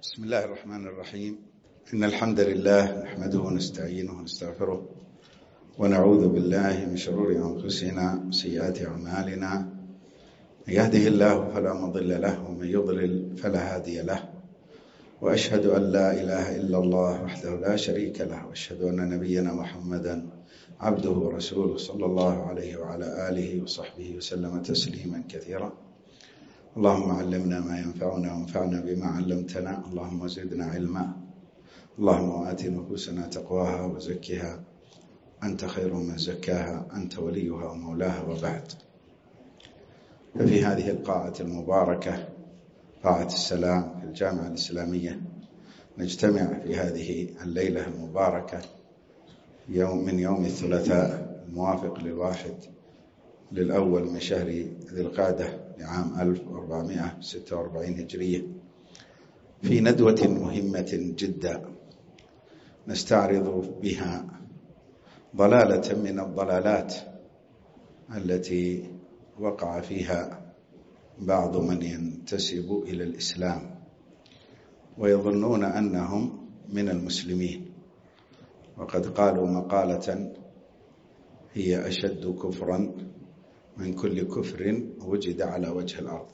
بسم الله الرحمن الرحيم. إن الحمد لله نحمده ونستعينه ونستغفره ونعوذ بالله من شرور أنفسنا وسيئات أعمالنا. من يهده الله فلا مضل له ومن يضلل فلا هادي له، وأشهد أن لا إله إلا الله وحده لا شريك له، وأشهد أن نبينا محمدا عبده ورسوله صلى الله عليه وعلى آله وصحبه وسلم تسليما كثيرا. اللهم علمنا ما ينفعنا وانفعنا بما علمتنا، اللهم زدنا علما، اللهم آت نفوسنا تقواها وزكها أنت خير من زكاها أنت وليها ومولاها. وبعد، ففي هذه القاعة المباركة قاعة السلام في الجامعة الإسلامية نجتمع في هذه الليلة المباركة من يوم الثلاثاء الموافق للأول من شهر ذي القعدة لعام 1446 هجرية، في ندوة مهمة جدا نستعرض بها ضلالة من الضلالات التي وقع فيها بعض من ينتسب إلى الإسلام ويظنون أنهم من المسلمين، وقد قالوا مقالة هي أشد كفرا من كل كفر وجد على وجه الأرض،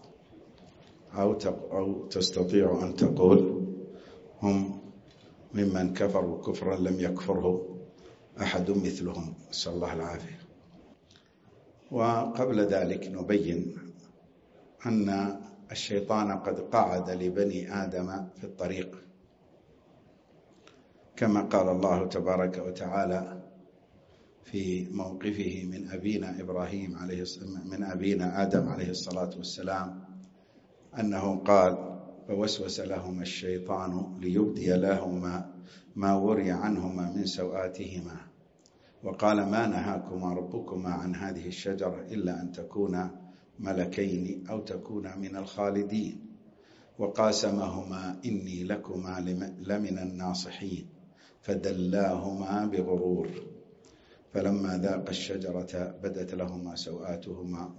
أو تستطيع أن تقول هم ممن كفروا كفرا لم يكفره أحد مثلهم، نسأل الله العافية. وقبل ذلك نبين أن الشيطان قد قعد لبني آدم في الطريق، كما قال الله تبارك وتعالى في موقفه من أبينا آدم عليه الصلاة والسلام، أنه قال: فوسوس لهما الشيطان ليبدي لهما ما وري عنهما من سوآتهما وقال: ما نهاكما ربكما عن هذه الشجرة إلا أن تكونا ملكين أو تكونا من الخالدين وقاسمهما إني لكما لمن الناصحين فدلاهما بغرور فلما ذاقا الشجرة بدت لهما سوآتهما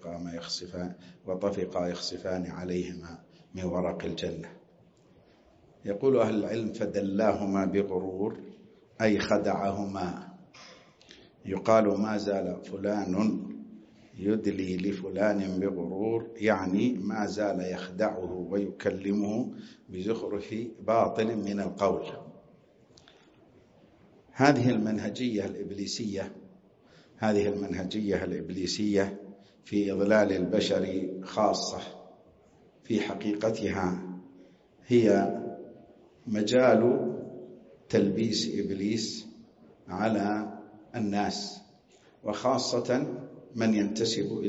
وطفقا يخصفان عليهما من ورق الجنة. يقول أهل العلم: فدلاهما بغرور أي خدعهما. يقال: ما زال فلان يدلي لفلان بغرور، يعني ما زال يخدعه ويكلمه بزخرف باطل من القول. هذه المنهجية الإبليسية في إضلال البشر خاصة، في حقيقتها هي مجال تلبيس إبليس على الناس، وخاصة من ينتسب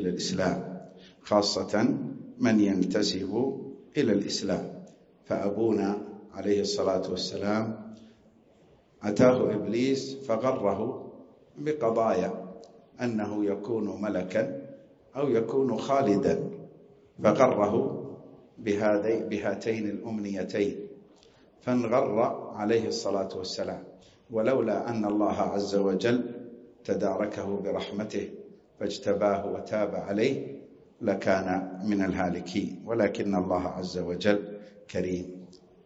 إلى الإسلام. فأبونا عليه الصلاة والسلام أتاه إبليس فغره بقضايا أنه يكون ملكا أو يكون خالدا، فغره بهاتين الأمنيتين فانغر عليه الصلاة والسلام. ولولا أن الله عز وجل تداركه برحمته فاجتباه وتاب عليه لكان من الهالكين، ولكن الله عز وجل كريم.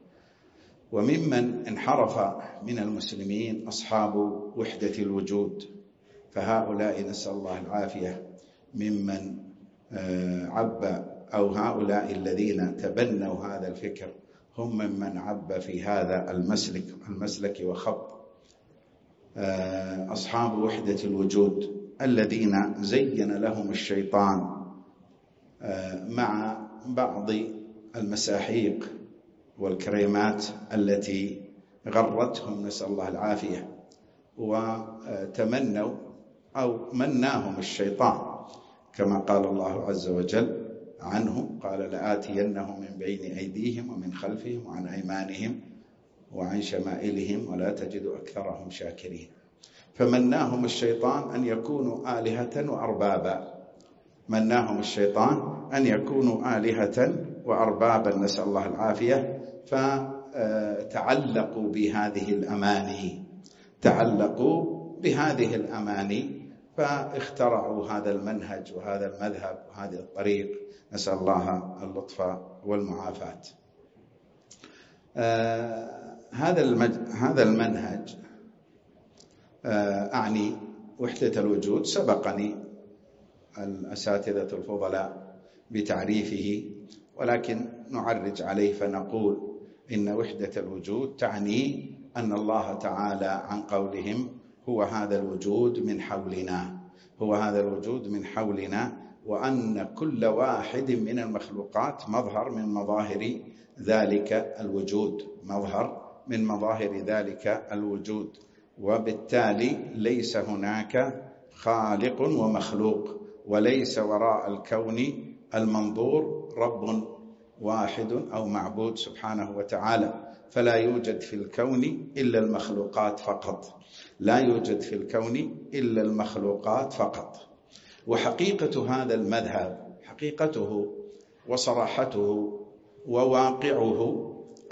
وممن انحرف من المسلمين أصحاب وحدة الوجود، فهؤلاء نسأل الله العافية ممن هؤلاء الذين تبنوا هذا الفكر هم ممن عب في هذا المسلك وخط أصحاب وحدة الوجود، الذين زين لهم الشيطان مع بعض المساحيق والكريمات التي غرتهم، نسأل الله العافية، وتمنوا أو مناهم الشيطان، كما قال الله عز وجل عنه: قال: لآتينهم من بين أيديهم ومن خلفهم وعن أيمانهم وعن شمائلهم ولا تجد أكثرهم شاكرين. فمناهم الشيطان أن يكونوا آلهة وأربابا، نسأل الله العافية. فتعلقوا بهذه الأماني فاخترعوا هذا المنهج وهذا المذهب وهذه الطريق، نسأل الله اللطف والمعافاة. هذا المنهج أعني وحدة الوجود سبقني الأساتذة الفضلاء بتعريفه، ولكن نعرج عليه فنقول إن وحدة الوجود تعني أن الله تعالى عن قولهم هو هذا الوجود من حولنا، هو هذا الوجود من حولنا، وأن كل واحد من المخلوقات مظهر من مظاهر ذلك الوجود، مظهر من مظاهر ذلك الوجود، وبالتالي ليس هناك خالق ومخلوق، وليس وراء الكون المنظور رب واحد أو معبود سبحانه وتعالى، فلا يوجد في الكون إلا المخلوقات فقط، لا يوجد في الكون إلا المخلوقات فقط. وحقيقة هذا المذهب، حقيقته وصراحته وواقعه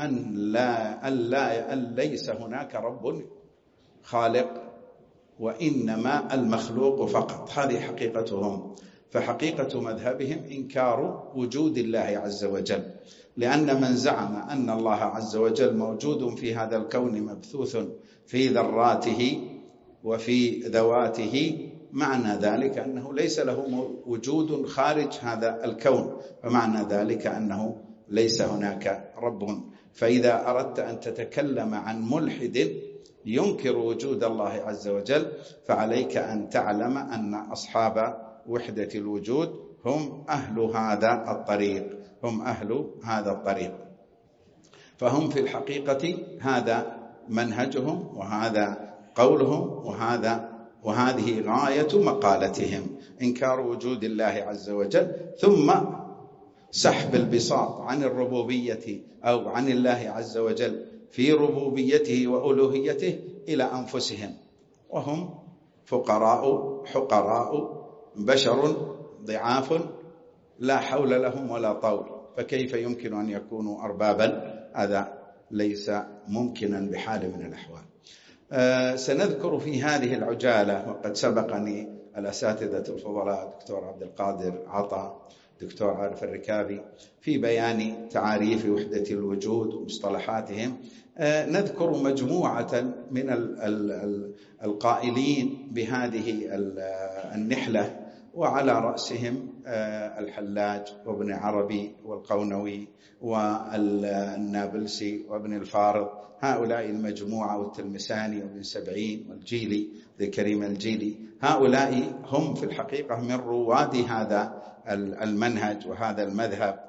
أن ليس هناك رب خالق، وإنما المخلوق فقط، هذه حقيقتهم. فحقيقة مذهبهم إنكار وجود الله عز وجل، لأن من زعم أن الله عز وجل موجود في هذا الكون مبثوث في ذراته وفي ذواته، معنى ذلك أنه ليس له وجود خارج هذا الكون، ومعنى ذلك أنه ليس هناك رب. فإذا أردت أن تتكلم عن ملحد ينكر وجود الله عز وجل، فعليك أن تعلم أن أصحاب وحدة الوجود هم أهل هذا الطريق، هم أهل هذا الطريق. فهم في الحقيقة هذا منهجهم، وهذا قولهم، وهذه غاية مقالتهم، إنكار وجود الله عز وجل، ثم سحب البساط عن الربوبية أو عن الله عز وجل في ربوبيته وألوهيته إلى أنفسهم، وهم فقراء حقراء بشر ضعاف لا حول لهم ولا طول، فكيف يمكن أن يكونوا أربابا؟ هذا ليس ممكنا بحال من الأحوال. سنذكر في هذه العجالة، وقد سبقني الأساتذة الفضلاء دكتور عبد القادر عطا، دكتور عارف الركابي، في بيان تعاريف وحدة الوجود ومصطلحاتهم. نذكر مجموعة من القائلين بهذه النحلة، وعلى رأسهم الحلاج وابن عربي والقونوي والنابلسي وابن الفارض، هؤلاء المجموعة، والتلمساني وابن سبعين والجيلي ذي كريم الجيلي، هؤلاء هم في الحقيقة من رواد هذا المنهج وهذا المذهب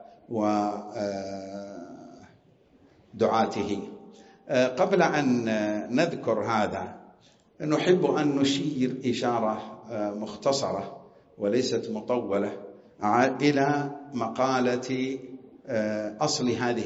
ودعاته. قبل أن نذكر هذا، نحب أن نشير إشارة مختصرة وليست مطولة إلى مقالة أصل هذه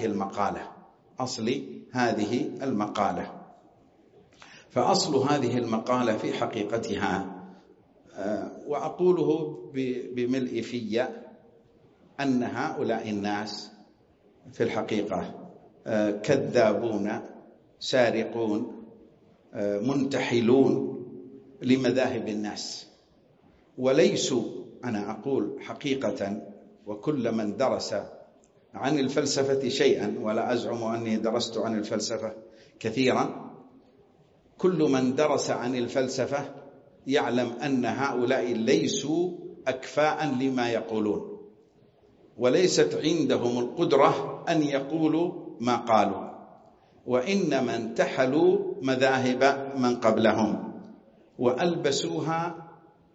المقالة. فأصل هذه المقالة في حقيقتها، وأقوله بملء في، أن هؤلاء الناس في الحقيقة كذابون سارقون منتحلون لمذاهب الناس، وليسوا، أنا أقول حقيقة، وكل من درس عن الفلسفة شيئا، ولا أزعم أني درست عن الفلسفة كثيرا، كل من درس عن الفلسفة يعلم أن هؤلاء ليسوا أكفاء لما يقولون، وليست عندهم القدرة أن يقولوا ما قالوا، وإنما انتحلوا مذاهب من قبلهم وألبسوها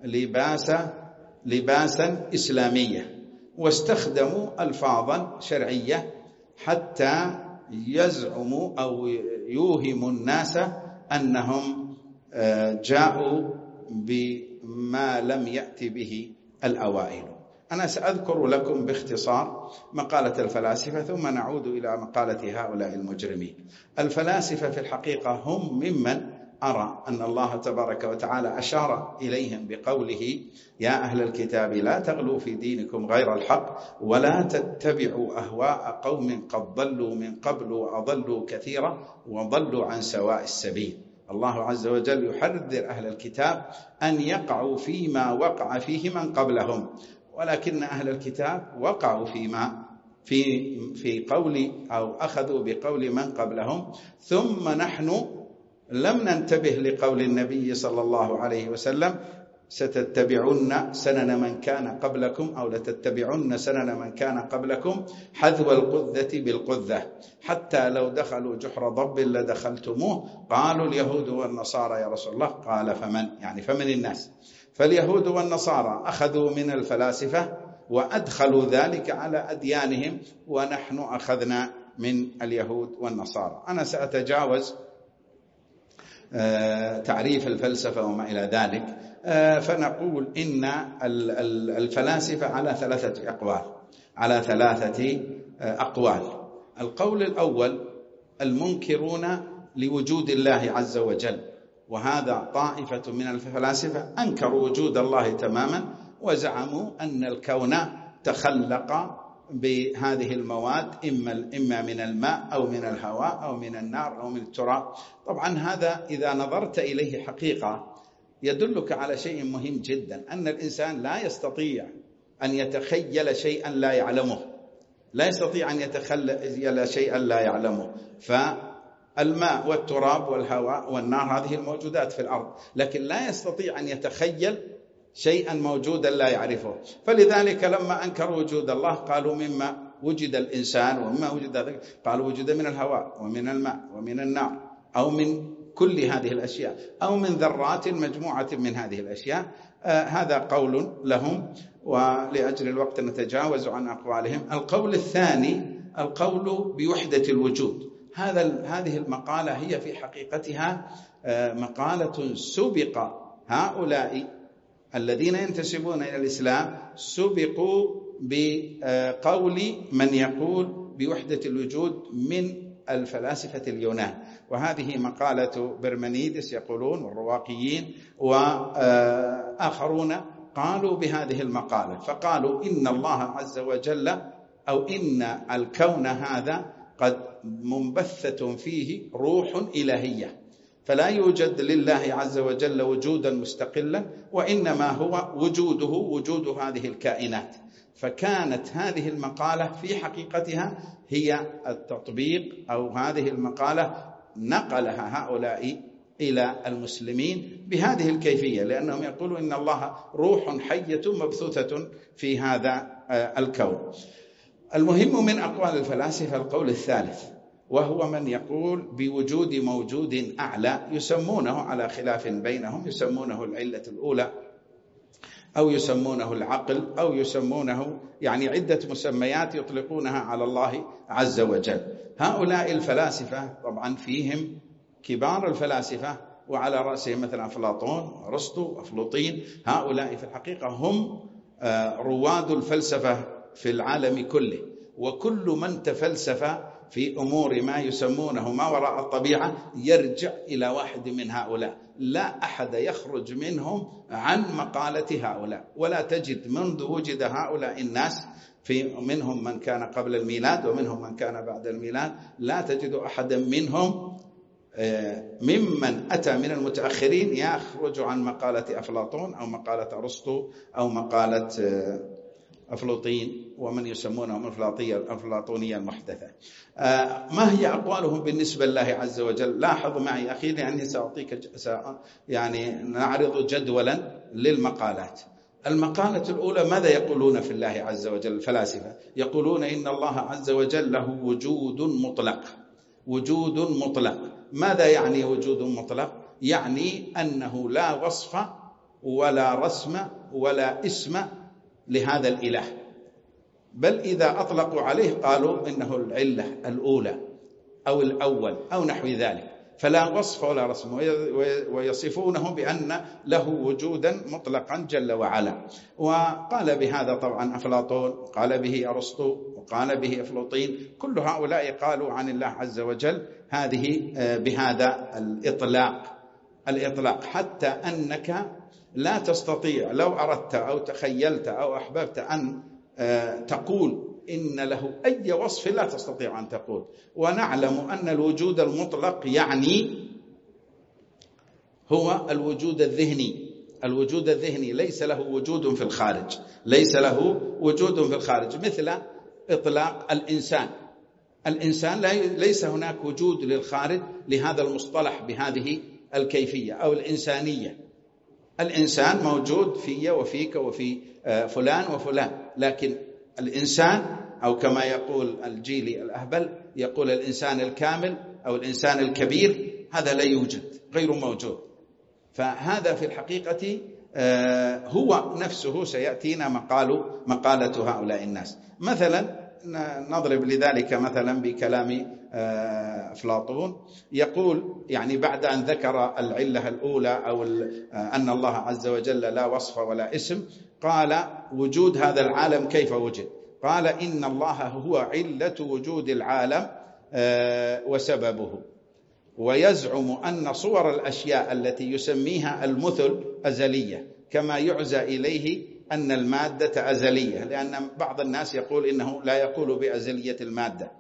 لباسا إسلامية، واستخدموا ألفاظا شرعية حتى يزعموا أو يوهموا الناس أنهم جاءوا بما لم يأتي به الأوائل. أنا سأذكر لكم باختصار مقالة الفلاسفة، ثم نعود إلى مقالة هؤلاء المجرمين. الفلاسفة في الحقيقة هم ممن أرى أن الله تبارك وتعالى أشار إليهم بقوله: يا أهل الكتاب لا تغلوا في دينكم غير الحق ولا تتبعوا أهواء قوم قد ضلوا من قبل وأضلوا كثيرا وضلوا عن سواء السبيل. الله عز وجل يحذر أهل الكتاب أن يقعوا فيما وقع فيه من قبلهم، ولكن أهل الكتاب وقعوا فيما في قول أو أخذوا بقول من قبلهم، ثم نحن لم ننتبه لقول النبي صلى الله عليه وسلم ستتبعون سنن من كان قبلكم أو لتتبعون سنن من كان قبلكم حذو القذة بالقذة حتى لو دخلوا جحر ضب لدخلتموه. قالوا اليهود والنصارى يا رسول الله. قال فمن؟ يعني فمن الناس. فاليهود والنصارى أخذوا من الفلاسفة وأدخلوا ذلك على أديانهم، ونحن أخذنا من اليهود والنصارى. أنا سأتجاوز تعريف الفلسفة وما إلى ذلك، فنقول إن الفلاسفة على ثلاثة أقوال. القول الأول المنكرون لوجود الله عز وجل، وهذا طائفة من الفلاسفة أنكروا وجود الله تماما، وزعموا أن الكون تخلق بهذه المواد إما من الماء أو من الهواء أو من النار أو من التراب. طبعا هذا إذا نظرت إليه حقيقة يدلك على شيء مهم جدا، أن الإنسان لا يستطيع أن يتخيل شيئا لا يعلمه، لا يستطيع أن يتخيل شيئا لا يعلمه. فالماء والتراب والهواء والنار هذه الموجودات في الأرض، لكن لا يستطيع أن يتخيل شيئا موجودا لا يعرفه. فلذلك لما أنكروا وجود الله قالوا مما وجد الإنسان ومما وجد ذلك، قالوا وجد من الهواء ومن الماء ومن النار أو من كل هذه الأشياء أو من ذرات مجموعة من هذه الأشياء. هذا قول لهم، ولأجل الوقت نتجاوز عن أقوالهم. القول الثاني القول بوحدة الوجود. هذه المقالة هي في حقيقتها مقالة سبق هؤلاء الذين ينتسبون إلى الإسلام، سبقوا بقول من يقول بوحدة الوجود من الفلاسفة اليونان. وهذه مقالة برمنيدس يقولون، والرواقيين وآخرون قالوا بهذه المقالة، فقالوا إن الله عز وجل أو إن الكون هذا قد منبثة فيه روح إلهية، فلا يوجد لله عز وجل وجودا مستقلا، وإنما هو وجوده وجود هذه الكائنات. فكانت هذه المقالة في حقيقتها هي التطبيق، أو هذه المقالة نقلها هؤلاء إلى المسلمين بهذه الكيفية، لأنهم يقولون إن الله روح حية مبثوثة في هذا الكون. المهم من أقوال الفلاسفة القول الثالث، وهو من يقول بوجود موجود أعلى، يسمونه على خلاف بينهم، يسمونه العلة الأولى أو يسمونه العقل أو يسمونه يعني عدة مسميات يطلقونها على الله عز وجل. هؤلاء الفلاسفة طبعا فيهم كبار الفلاسفة، وعلى رأسهم مثلا أفلاطون، أرسطو، أفلاطين. هؤلاء في الحقيقة هم رواد الفلسفة في العالم كله، وكل من تفلسف في أمور ما يسمونه ما وراء الطبيعة يرجع إلى واحد من هؤلاء، لا أحد يخرج منهم عن مقالة هؤلاء. ولا تجد منذ وجد هؤلاء الناس، منهم من كان قبل الميلاد ومنهم من كان بعد الميلاد، لا تجد أحدا منهم ممن أتى من المتأخرين يخرج عن مقالة أفلاطون أو مقالة أرسطو أو مقالة أفلاطين ومن يسمونهم الأفلاطونية المحدثة. ما هي أقوالهم بالنسبة لله عز وجل؟ لاحظ معي أخي، لأني سأعطيك يعني نعرض جدولا للمقالات. المقالة الأولى ماذا يقولون في الله عز وجل الفلاسفة؟ يقولون إن الله عز وجل له وجود مطلق. وجود مطلق. ماذا يعني وجود مطلق؟ يعني أنه لا وصف ولا رسم ولا اسم لهذا الإله، بل إذا أطلقوا عليه قالوا إنه العلة الأولى أو الأول أو نحو ذلك، فلا وصف ولا رسم، ويصفونه بأن له وجودا مطلقا جل وعلا. وقال بهذا طبعا أفلاطون، قال به أرسطو، وقال به أفلاطين. كل هؤلاء قالوا عن الله عز وجل هذه بهذا الإطلاق، حتى أنك لا تستطيع لو أردت أو تخيلت أو أحببت أن تقول إن له أي وصف، لا تستطيع أن تقول. ونعلم أن الوجود المطلق يعني هو الوجود الذهني. الوجود الذهني ليس له وجود في الخارج، ليس له وجود في الخارج، مثل إطلاق الإنسان ليس هناك وجود للخارج لهذا المصطلح بهذه الكيفية أو الإنسانية. الإنسان موجود في وفيك وفي فلان وفلان، لكن الإنسان أو كما يقول الجيلي الأهبل يقول الإنسان الكامل أو الإنسان الكبير، هذا لا يوجد، غير موجود. فهذا في الحقيقة هو نفسه سيأتينا مقالة هؤلاء الناس. مثلا نضرب لذلك مثلا بكلام أفلاطون، يقول يعني بعد أن ذكر العلة الأولى أو أن الله عز وجل لا وصف ولا اسم، قال وجود هذا العالم كيف وجد؟ قال إن الله هو علة وجود العالم وسببه، ويزعم أن صور الأشياء التي يسميها المثل أزلية، كما يعزى إليه أن المادة أزلية، لأن بعض الناس يقول إنه لا يقول بأزلية المادة.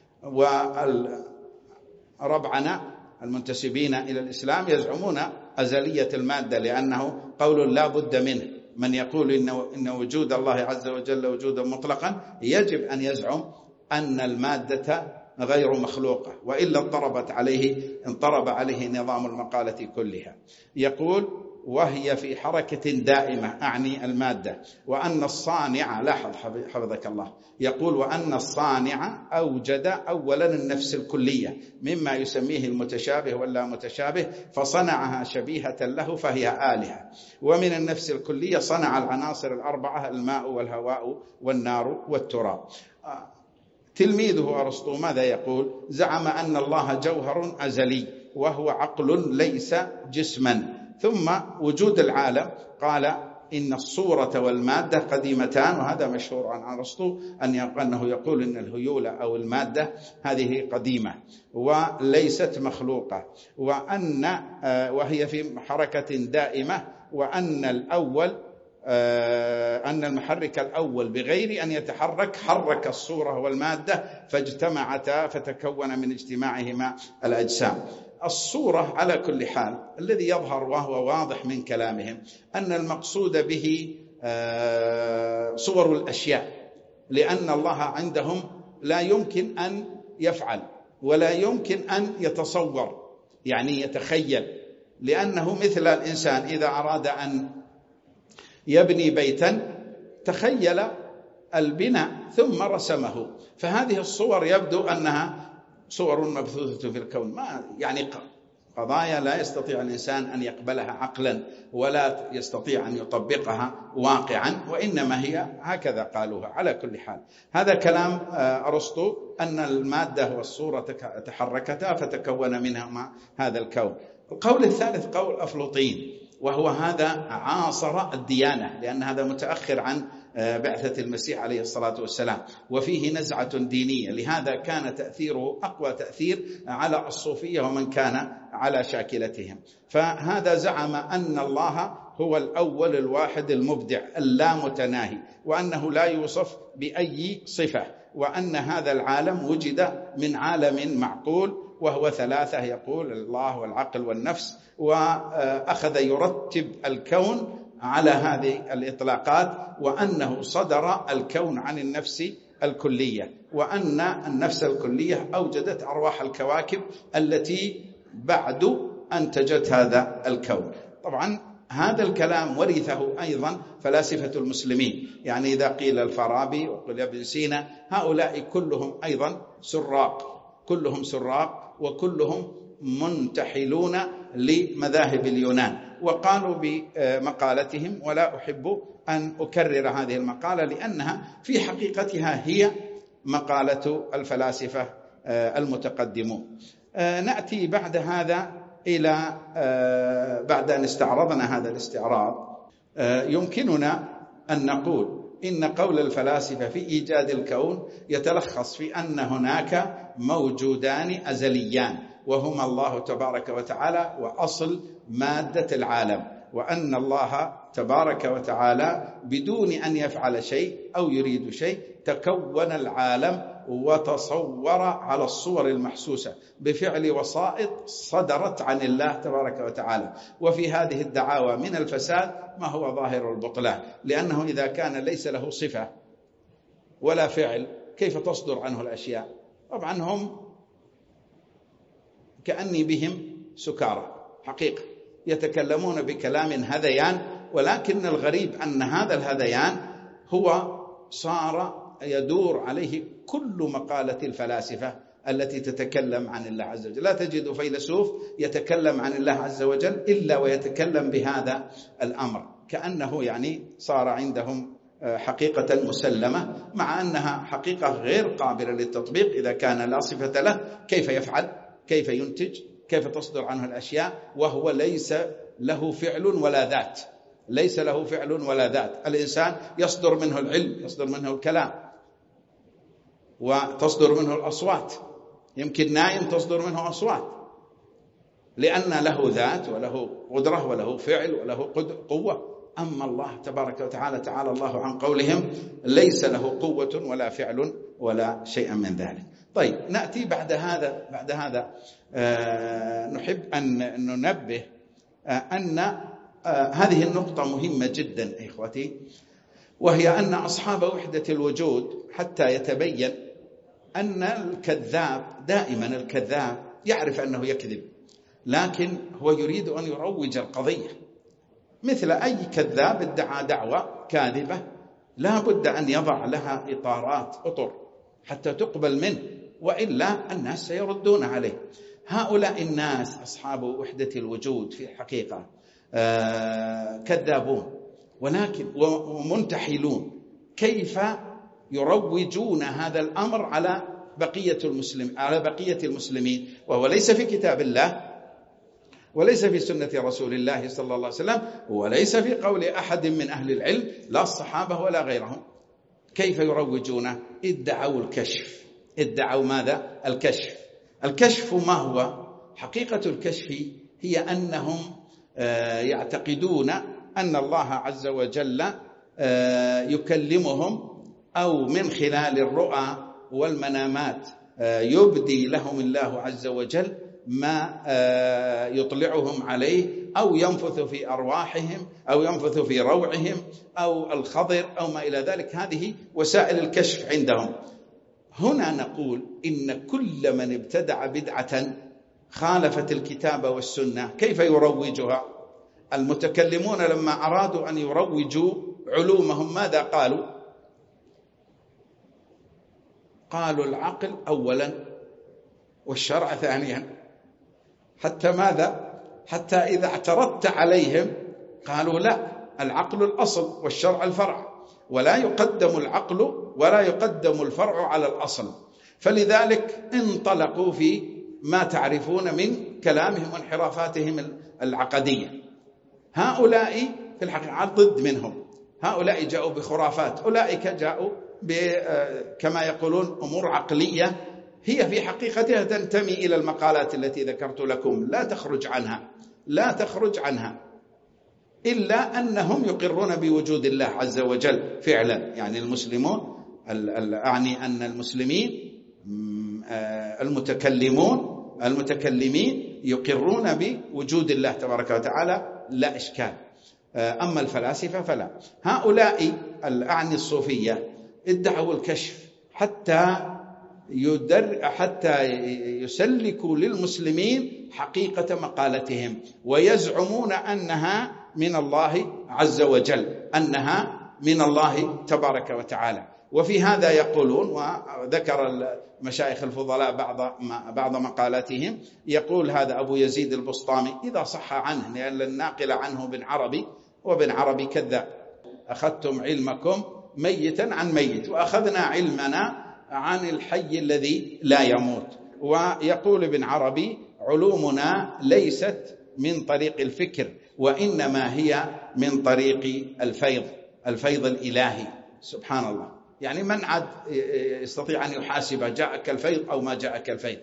وربعنا المنتسبين إلى الإسلام يزعمون أزلية المادة، لأنه قول لا بد منه. من يقول إن وجود الله عز وجل وجودا مطلقا يجب أن يزعم أن المادة غير مخلوقة، وإلا انضرب عليه نظام المقالة كلها. يقول وهي في حركة دائمة، أعني المادة، وأن الصانع، لاحظ حفظك الله، يقول وأن الصانع أوجد أولا النفس الكلية مما يسميه المتشابه واللا متشابه، فصنعها شبيهة له فهي آلهة، ومن النفس الكلية صنع العناصر الأربعة، الماء والهواء والنار والتراب. تلميذه أرسطو ماذا يقول؟ زعم أن الله جوهر أزلي وهو عقل ليس جسما. ثم وجود العالم قال إن الصورة والمادة قديمتان، وهذا مشهور عن أرسطو أنه يقول إن الهيولة أو المادة هذه قديمة وليست مخلوقة، وهي في حركة دائمة، وأن أن المحرك الأول بغير أن يتحرك حرك الصورة والمادة فاجتمعتا فتكون من اجتماعهما الأجسام. الصورة على كل حال الذي يظهر وهو واضح من كلامهم أن المقصود به صور الأشياء، لأن الله عندهم لا يمكن أن يفعل ولا يمكن أن يتصور، يعني يتخيل، لأنه مثل الإنسان إذا أراد أن يبني بيتا تخيل البناء ثم رسمه، فهذه الصور يبدو أنها صور مبثوثة في الكون، ما يعني قضايا لا يستطيع الإنسان أن يقبلها عقلا ولا يستطيع أن يطبقها واقعا، وإنما هي هكذا قالوها. على كل حال هذا كلام أرسطو، أن المادة والصورة تحركتا فتكون منهما هذا الكون. القول الثالث قول أفلاطين، وهو هذا عاصر الديانة، لأن هذا متأخر عن بعثة المسيح عليه الصلاة والسلام، وفيه نزعة دينية، لهذا كان تأثيره أقوى تأثير على الصوفية ومن كان على شاكلتهم. فهذا زعم أن الله هو الأول الواحد المبدع اللامتناهي، وأنه لا يوصف بأي صفة، وأن هذا العالم وجد من عالم معقول وهو ثلاثة، يقول الله والعقل والنفس، وأخذ يرتب الكون على هذه الإطلاقات، وأنه صدر الكون عن النفس الكلية، وأن النفس الكلية أوجدت أرواح الكواكب التي بعد أنتجت هذا الكون. طبعا هذا الكلام ورثه أيضا فلاسفة المسلمين، يعني إذا قيل الفارابي وقيل ابن سينا، هؤلاء كلهم أيضا كلهم سراق وكلهم منتحلون لمذاهب اليونان، وقالوا بمقالتهم، ولا أحب أن أكرر هذه المقالة لأنها في حقيقتها هي مقالة الفلاسفة المتقدمون. نأتي بعد هذا إلى بعد أن استعرضنا هذا الاستعراض، يمكننا أن نقول إن قول الفلاسفة في إيجاد الكون يتلخص في أن هناك موجودان أزليان، وهما الله تبارك وتعالى وأصل مادة العالم، وأن الله تبارك وتعالى بدون أن يفعل شيء أو يريد شيء تكون العالم وتصور على الصور المحسوسة بفعل وسائط صدرت عن الله تبارك وتعالى. وفي هذه الدعاوى من الفساد ما هو ظاهر البطلان، لأنه إذا كان ليس له صفة ولا فعل كيف تصدر عنه الأشياء؟ طبعا هم كأني بهم سكارى حقيقة، يتكلمون بكلام هذيان، ولكن الغريب أن هذا الهذيان هو صار يدور عليه كل مقالة الفلاسفة التي تتكلم عن الله عز وجل. لا تجد فيلسوف يتكلم عن الله عز وجل إلا ويتكلم بهذا الأمر، كأنه يعني صار عندهم حقيقة مسلمة، مع أنها حقيقة غير قابلة للتطبيق إذا كان لا صفة له. كيف يفعل؟ كيف ينتج؟ كيف تصدر عنه الأشياء وهو ليس له فعل ولا ذات؟ ليس له فعل ولا ذات. الإنسان يصدر منه العلم، يصدر منه الكلام، وتصدر منه الأصوات. يمكن نائم تصدر منه أصوات لأن له ذات وله قدرة وله فعل وله قوة. أما الله تبارك وتعالى تعالى الله عن قولهم ليس له قوة ولا فعل ولا شيء من ذلك. طيب، نأتي بعد هذا نحب أن ننبه أن هذه النقطة مهمة جدا إخوتي، وهي أن أصحاب وحدة الوجود حتى يتبين أن الكذاب دائما الكذاب يعرف أنه يكذب، لكن هو يريد أن يروج القضية. مثل أي كذاب ادعى دعوة كاذبة لا بد أن يضع لها أطر حتى تقبل منه، وإلا الناس سيردون عليه. هؤلاء الناس أصحاب وحدة الوجود في الحقيقة كذابون ولكن ومنتحلون. كيف يروجون هذا الأمر على بقية المسلمين وهو ليس في كتاب الله، وليس في سنة رسول الله صلى الله عليه وسلم، وليس في قول أحد من أهل العلم لا الصحابة ولا غيرهم. كيف يروجون؟ ادعوا الكشف. ادعوا ماذا؟ الكشف. الكشف ما هو؟ حقيقة الكشف هي أنهم يعتقدون أن الله عز وجل يكلمهم، أو من خلال الرؤى والمنامات يبدي لهم الله عز وجل ما يطلعهم عليه، أو ينفث في أرواحهم، أو ينفث في روعهم، أو الخضر، أو ما إلى ذلك. هذه وسائل الكشف عندهم. هنا نقول إن كل من ابتدع بدعة خالفت الكتاب والسنة كيف يروجها؟ المتكلمون لما أرادوا أن يروجوا علومهم ماذا قالوا؟ قالوا العقل أولا والشرع ثانيا. حتى ماذا؟ حتى إذا اعترضت عليهم قالوا لا، العقل الأصل والشرع الفرع، ولا يقدم العقل ولا يقدم الفرع على الأصل. فلذلك انطلقوا في ما تعرفون من كلامهم وانحرافاتهم العقدية. هؤلاء في الحقيقة ضد منهم. هؤلاء جاءوا بخرافات، أولئك جاءوا كما يقولون أمور عقلية هي في حقيقتها تنتمي إلى المقالات التي ذكرت لكم، لا تخرج عنها إلا أنهم يقرون بوجود الله عز وجل فعلا. يعني المسلمون، أعني أن المسلمين المتكلمين يقرون بوجود الله تبارك وتعالى، لا إشكال. أما الفلاسفة فلا. هؤلاء أعني الصوفية ادعوا الكشف حتى يسلكوا للمسلمين حقيقة مقالتهم، ويزعمون أنها من الله عز وجل، أنها من الله تبارك وتعالى. وفي هذا يقولون، وذكر المشايخ الفضلاء بعض مقالاتهم، يقول هذا أبو يزيد البسطامي إذا صح عنه، لأن الناقل عنه ابن عربي، وابن عربي كذاب. أخذتم علمكم ميتا عن ميت، وأخذنا علمنا عن الحي الذي لا يموت. ويقول ابن عربي علومنا ليست من طريق الفكر، وإنما هي من طريق الفيض الإلهي. سبحان الله. يعني من عاد يستطيع أن يحاسب جاءك الفيض أو ما جاءك الفيض؟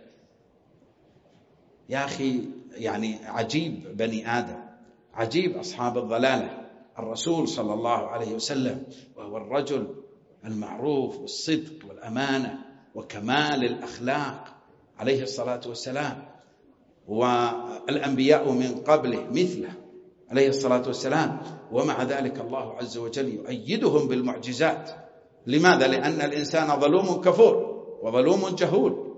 يا أخي يعني عجيب بني آدم، عجيب أصحاب الضلالة. الرسول صلى الله عليه وسلم وهو الرجل المعروف بالصدق والأمانة وكمال الأخلاق عليه الصلاة والسلام، والأنبياء من قبله مثله عليه الصلاة والسلام، ومع ذلك الله عز وجل يؤيدهم بالمعجزات لماذا؟ لأن الإنسان ظلوم كفور وظلوم جهول،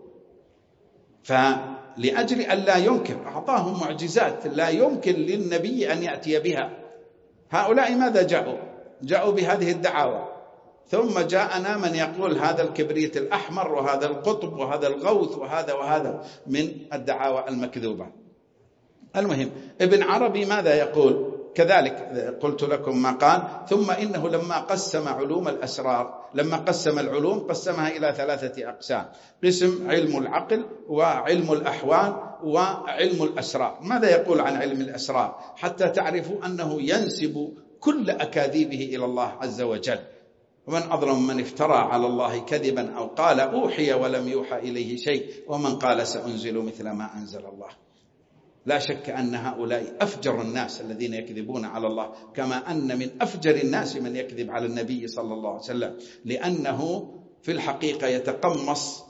فلأجل أن لا ينكر أعطاهم معجزات لا يمكن للنبي أن يأتي بها. هؤلاء ماذا جاءوا بهذه الدعاوى، ثم جاءنا من يقول هذا الكبريت الأحمر وهذا القطب وهذا الغوث وهذا من الدعاوى المكذوبة. المهم ابن عربي ماذا يقول؟ كذلك قلت لكم ما قال: ثم إنه لما قسم علوم الأسرار، لما قسم العلوم قسمها إلى 3 أقسام: قسم علم العقل وعلم الأحوال وعلم الأسرار. ماذا يقول عن علم الأسرار؟ حتى تعرفوا أنه ينسب كل أكاذيبه إلى الله عز وجل. ومن أظلم من افترى على الله كذبا أو قال أوحي ولم يوحى إليه شيء ومن قال سأنزل مثل ما أنزل الله. لا شك أن هؤلاء أفجر الناس الذين يكذبون على الله، كما أن من أفجر الناس من يكذب على النبي صلى الله عليه وسلم، لأنه في الحقيقة يتقمص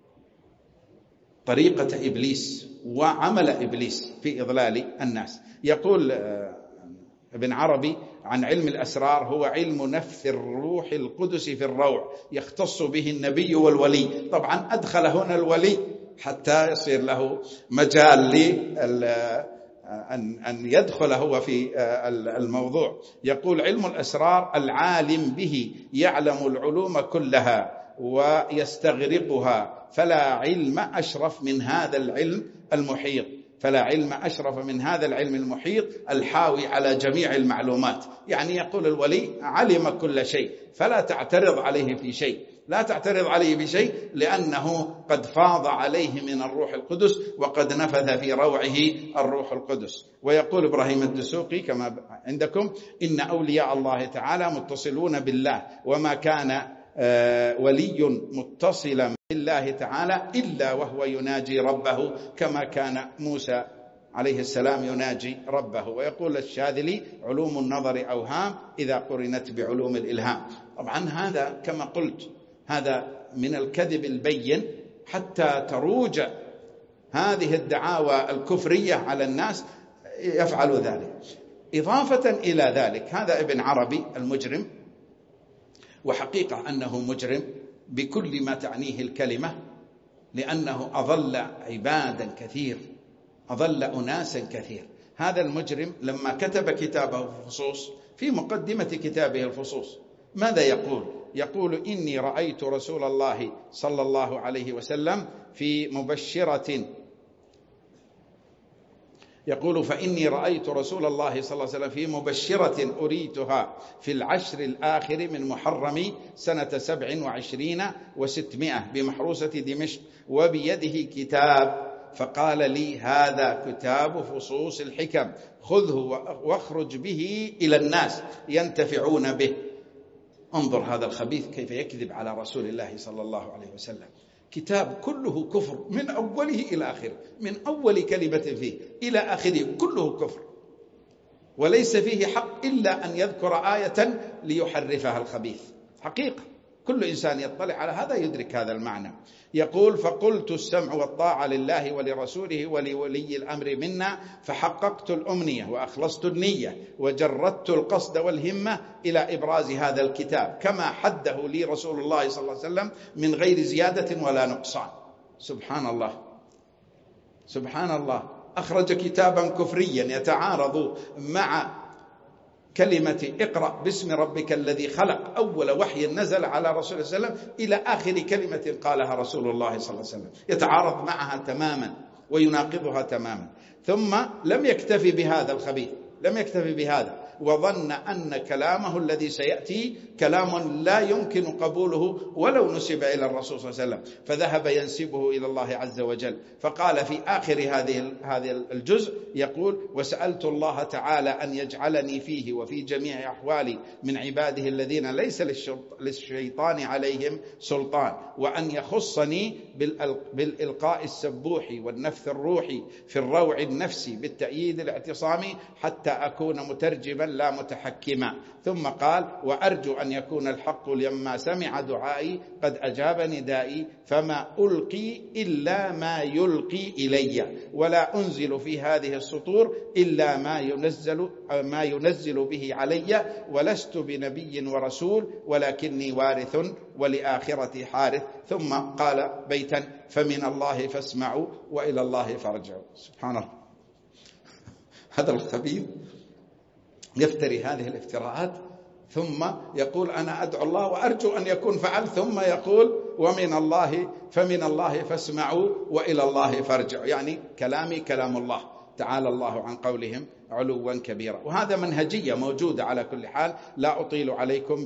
طريقة إبليس وعمل إبليس في إضلال الناس. يقول ابن عربي عن علم الأسرار: هو علم نفث الروح القدس في الروع، يختص به النبي والولي. طبعا أدخل هنا الولي حتى يصير له مجال أن يدخل هو في الموضوع. يقول: علم الأسرار العالم به يعلم العلوم كلها ويستغرقها، فلا علم أشرف من هذا العلم المحيط، فلا علم أشرف من هذا العلم المحيط الحاوي على جميع المعلومات. يعني يقول الولي علم كل شيء، فلا تعترض عليه في شيء، لا تعترض عليه بشيء، لأنه قد فاض عليه من الروح القدس وقد نفذ في روعه الروح القدس. ويقول إبراهيم الدسوقي كما عندكم: إن أولياء الله تعالى متصلون بالله، وما كان ولي متصلا بالله تعالى إلا وهو يناجي ربه، كما كان موسى عليه السلام يناجي ربه. ويقول الشاذلي: علوم النظر أوهام إذا قرنت بعلوم الإلهام. طبعا هذا كما قلت هذا من الكذب البين حتى تروج هذه الدعاوى الكفرية على الناس يفعل ذلك. إضافة إلى ذلك هذا ابن عربي المجرم، وحقيقة أنه مجرم بكل ما تعنيه الكلمة، لأنه أضل عبادا كثير، أضل أناسا كثير. هذا المجرم لما كتب كتابه الفصوص، في مقدمة كتابه الفصوص ماذا يقول؟ يقول: إني رأيت رسول الله صلى الله عليه وسلم في مبشرة، يقول: فإني رأيت رسول الله صلى الله عليه وسلم في مبشرة أريتها في العشر الآخر من محرم سنة 27 و600 بمحروسة دمشق، وبيده كتاب، فقال لي: هذا كتاب فصوص الحكم، خذه واخرج به إلى الناس ينتفعون به. انظر هذا الخبيث كيف يكذب على رسول الله صلى الله عليه وسلم. كتاب كله كفر من أوله إلى آخره، من أول كلمة فيه إلى آخره كله كفر، وليس فيه حق إلا أن يذكر آية ليحرفها الخبيث. حقيقة كل إنسان يطلع على هذا يدرك هذا المعنى. يقول: فقلت السمع والطاعة لله ولرسوله ولولي الأمر منا، فحققت الأمنية وأخلصت النية وجردت القصد والهمة إلى إبراز هذا الكتاب كما حده لي رسول الله صلى الله عليه وسلم من غير زيادة ولا نقصان. سبحان الله، سبحان الله، أخرج كتابا كفريا يتعارض مع كلمة اقرأ باسم ربك الذي خلق، أول وحي نزل على رسول الله صلى الله عليه وسلم، إلى آخر كلمة قالها رسول الله صلى الله عليه وسلم، يتعارض معها تماما ويناقضها تماما. ثم لم يكتفي بهذا الخبيث، لم يكتفي بهذا، وظن أن كلامه الذي سيأتي كلام لا يمكن قبوله ولو نسب إلى الرسول صلى الله عليه وسلم، فذهب ينسبه إلى الله عز وجل. فقال في آخر هذه الجزء يقول: وسألت الله تعالى أن يجعلني فيه وفي جميع أحوالي من عباده الذين ليس للشيطان عليهم سلطان، وأن يخصني بالإلقاء السبوحي والنفث الروحي في الروع النفسي بالتأييد الاعتصامي، حتى أكون مترجما لا متحكما. ثم قال: وأرجو أن يكون الحق لما سمع دعائي قد أجاب ندائي، فما ألقي إلا ما يلقي إلي، ولا أنزل في هذه السطور إلا ما ينزل به علي، ولست بنبي ورسول ولكني وارث ولآخرتي حارث. ثم قال بيتا: فمن الله فاسمعوا وإلى الله فارجعوا. سبحان الله، هذا الخبيث يفتري هذه الافتراءات ثم يقول: أنا أدعو الله وأرجو أن يكون فعل، ثم يقول: فمن الله فاسمعوا وإلى الله فارجعوا، يعني كلامي كلام الله، تعالى الله عن قولهم علوا كبيرا. وهذا منهجية موجودة على كل حال، لا أطيل عليكم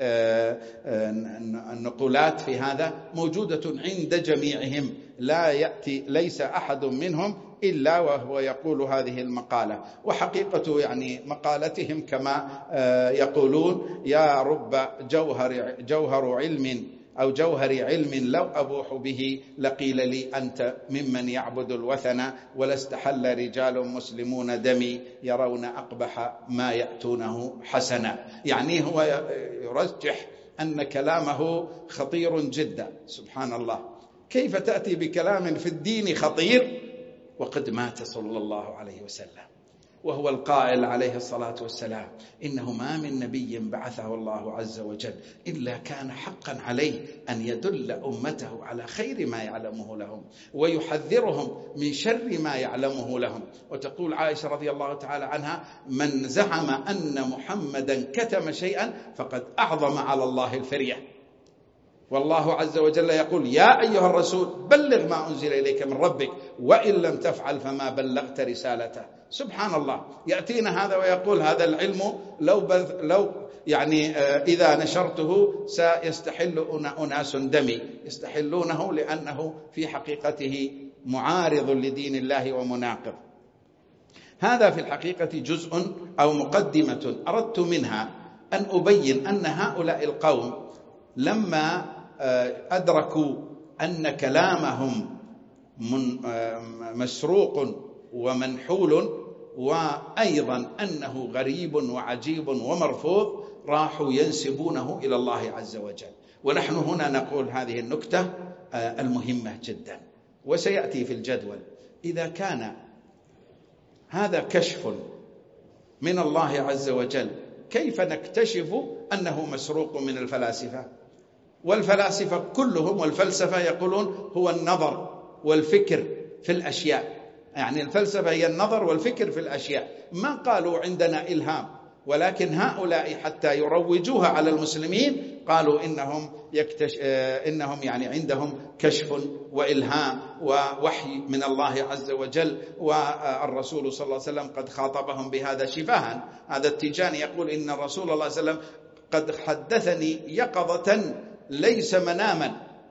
بالنقولات في هذا، موجودة عند جميعهم، ليس أحد منهم إلا وهو يقول هذه المقالة. وحقيقة يعني مقالتهم كما يقولون: يا رب جوهر علم أو جوهر علم لو أبوح به لقيل لي أنت ممن يعبد الوثن، ولا استحل رجال مسلمون دمي يرون أقبح ما يأتونه حسنا. يعني هو يرجح أن كلامه خطير جدا. سبحان الله، كيف تأتي بكلام في الدين خطير وقد مات صلى الله عليه وسلم، وهو القائل عليه الصلاة والسلام: إنه ما من نبي بعثه الله عز وجل إلا كان حقا عليه أن يدل أمته على خير ما يعلمه لهم ويحذرهم من شر ما يعلمه لهم. وتقول عائشة رضي الله تعالى عنها: من زعم أن محمدا كتم شيئا فقد أعظم على الله الفرية. والله عز وجل يقول: يا أيها الرسول بلغ ما أنزل إليك من ربك وإن لم تفعل فما بلغت رسالته. سبحان الله، يأتينا هذا ويقول: هذا العلم لو يعني إذا نشرته سيستحل أناس دمي، يستحلونه لأنه في حقيقته معارض لدين الله ومناقض. هذا في الحقيقة جزء أو مقدمة أردت منها أن أبين أن هؤلاء القوم لما أدركوا أن كلامهم مسروق ومنحول، وأيضا أنه غريب وعجيب ومرفوض، راحوا ينسبونه إلى الله عز وجل. ونحن هنا نقول هذه النكتة المهمة جدا، وسيأتي في الجدول. إذا كان هذا كشف من الله عز وجل، كيف نكتشف أنه مسروق من الفلاسفة؟ والفلاسفة كلهم والفلسفة يقولون هو النظر والفكر في الأشياء، يعني الفلسفة هي النظر والفكر في الأشياء. ما قالوا عندنا إلهام، ولكن هؤلاء حتى يروجوها على المسلمين قالوا إنهم يعني عندهم كشف وإلهام ووحي من الله عز وجل. والرسول صلى الله عليه وسلم قد خاطبهم بهذا شفاها. هذا التيجاني يقول: إن الرسول الله عليه وسلم قد حدثني يقظة ليس مناما.